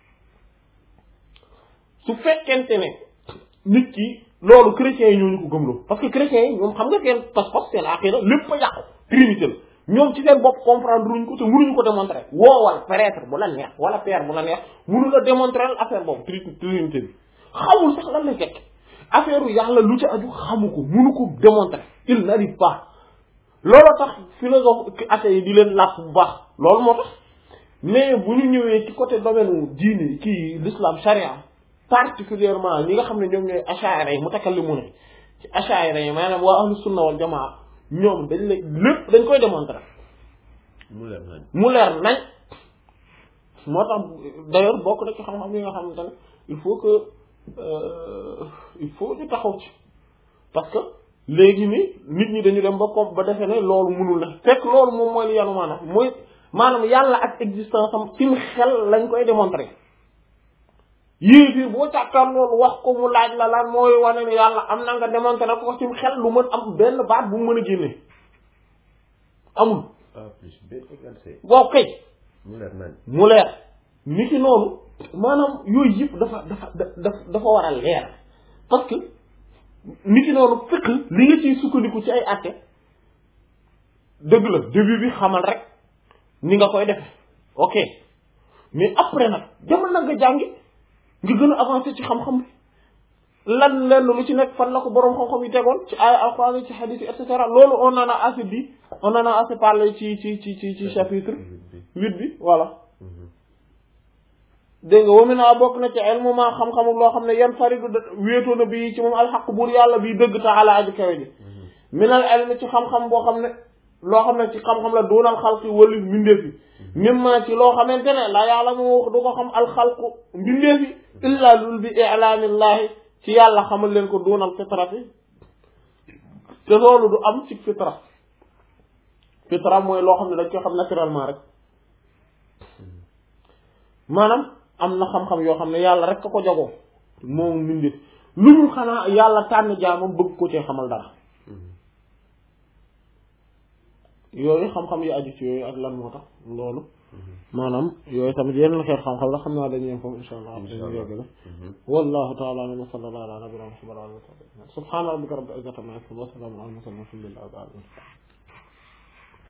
su fekkente ne nit ki loolu chrétiens yi ñooñu ko gëmloo parce que chrétiens yi ñoom xam nga seen pas-pas seen aqida lépp a yàqu trinité la ñoom ci seen bopp comprendre luñ ko te mënuñu ko démontrer woowal prêtre bu la neex wala père bu la neex mënu la démontrer affaire boobu trinité bi xamul sax lan lay fekk affaire yàlla lu ci aju xamu ko mënu ko démontrer il n'arrive pas loolu tax philosophe athée yi di leen làpp bu baax loolu moo tax mais bu ñu ñëwee ci côté domaine diine kii l'islam charia particulièrement ñi nga xam ne ñoom ñooy ash'ari yi mutakallimuna ci ash'ari yi maanaam waa ahlu sunna wal jamaa ñoom dañ lay lépp dañ koy démontrer mu leer nañ moo tax d'ailleurs bokk na ci xam-xam yi nga xamante ne il faut que il faut ñu taxaw ci parce que léegi ni nit ñi dañu dem ba defee ne loolu mënul la fekk loolu moom mooy li yanu maanaam yàlla ak existence am ci xel lañ koy démontrer yéefir boo càkkaar loolu wax ko mu laaj la lan mooy wane ne yàlla am na nga démontrer ko wax ci xel lu mën am benn baat bu mu mën a génne amul waaw kay mu leer ni ki noonu maanaam yooyu yëpp dafa war a leer parce que ni ki noonu fekk li nga ciy sukkandiku ci ay àtte dëgg la début bi xamal rek ni nga koy defe ok mais après nag demal na nga jàngi nga gën a avancé ci xam-xam bi lan lenn lu ci nekk fan la ko boroom xam-xam yi tegoon ci ay alxuraan yi ci hadith yi et cetera loolu on en a assez dit on en a assez parlé ci chapitre 8 bi voilà dégg nga wami naa bokk na ci ilmu ma xam-xamu loo xam ne yan faridu wéetoo na bi ci moom alxaq buur yàlla bi dëgg taala aju kawe ji minal ilmi ci xam-xam boo xam ne loo xam ne ci xam-xam la doonal xalqi wali mbindeef yi mimma ci loo xamante ne la yàlla mu wax du ko xam alxalqu mbindeef yi illa lul bi i'laamillaahi ci yàlla xamal leen ko doonal fitrati te loolu du am ci fitra mooy loo xam ne dañ koy xam naturellement rek maanaam am na xam-xam yoo xam ne yàlla rek ka ko jagoo moom mbindeef lu ñu xanaa yàlla tànn jaamam bëgg ko cee xamal dara yooyu xam-xam yi aju ci yooyu ak lan moo tax loolu maanaam yooyu tamit yeneen xeet xam-xam la xam naa dañuy foofu insha allah dañu yegg la wallahu ta'ala a'lam wa sallallahu ala nabiyyina muhammad wa ala alihi wa sahbihi subhana rabbika rabbil izzati amma yasifun wa salamun ala al mursalin walhamdulillahi rabbil alamin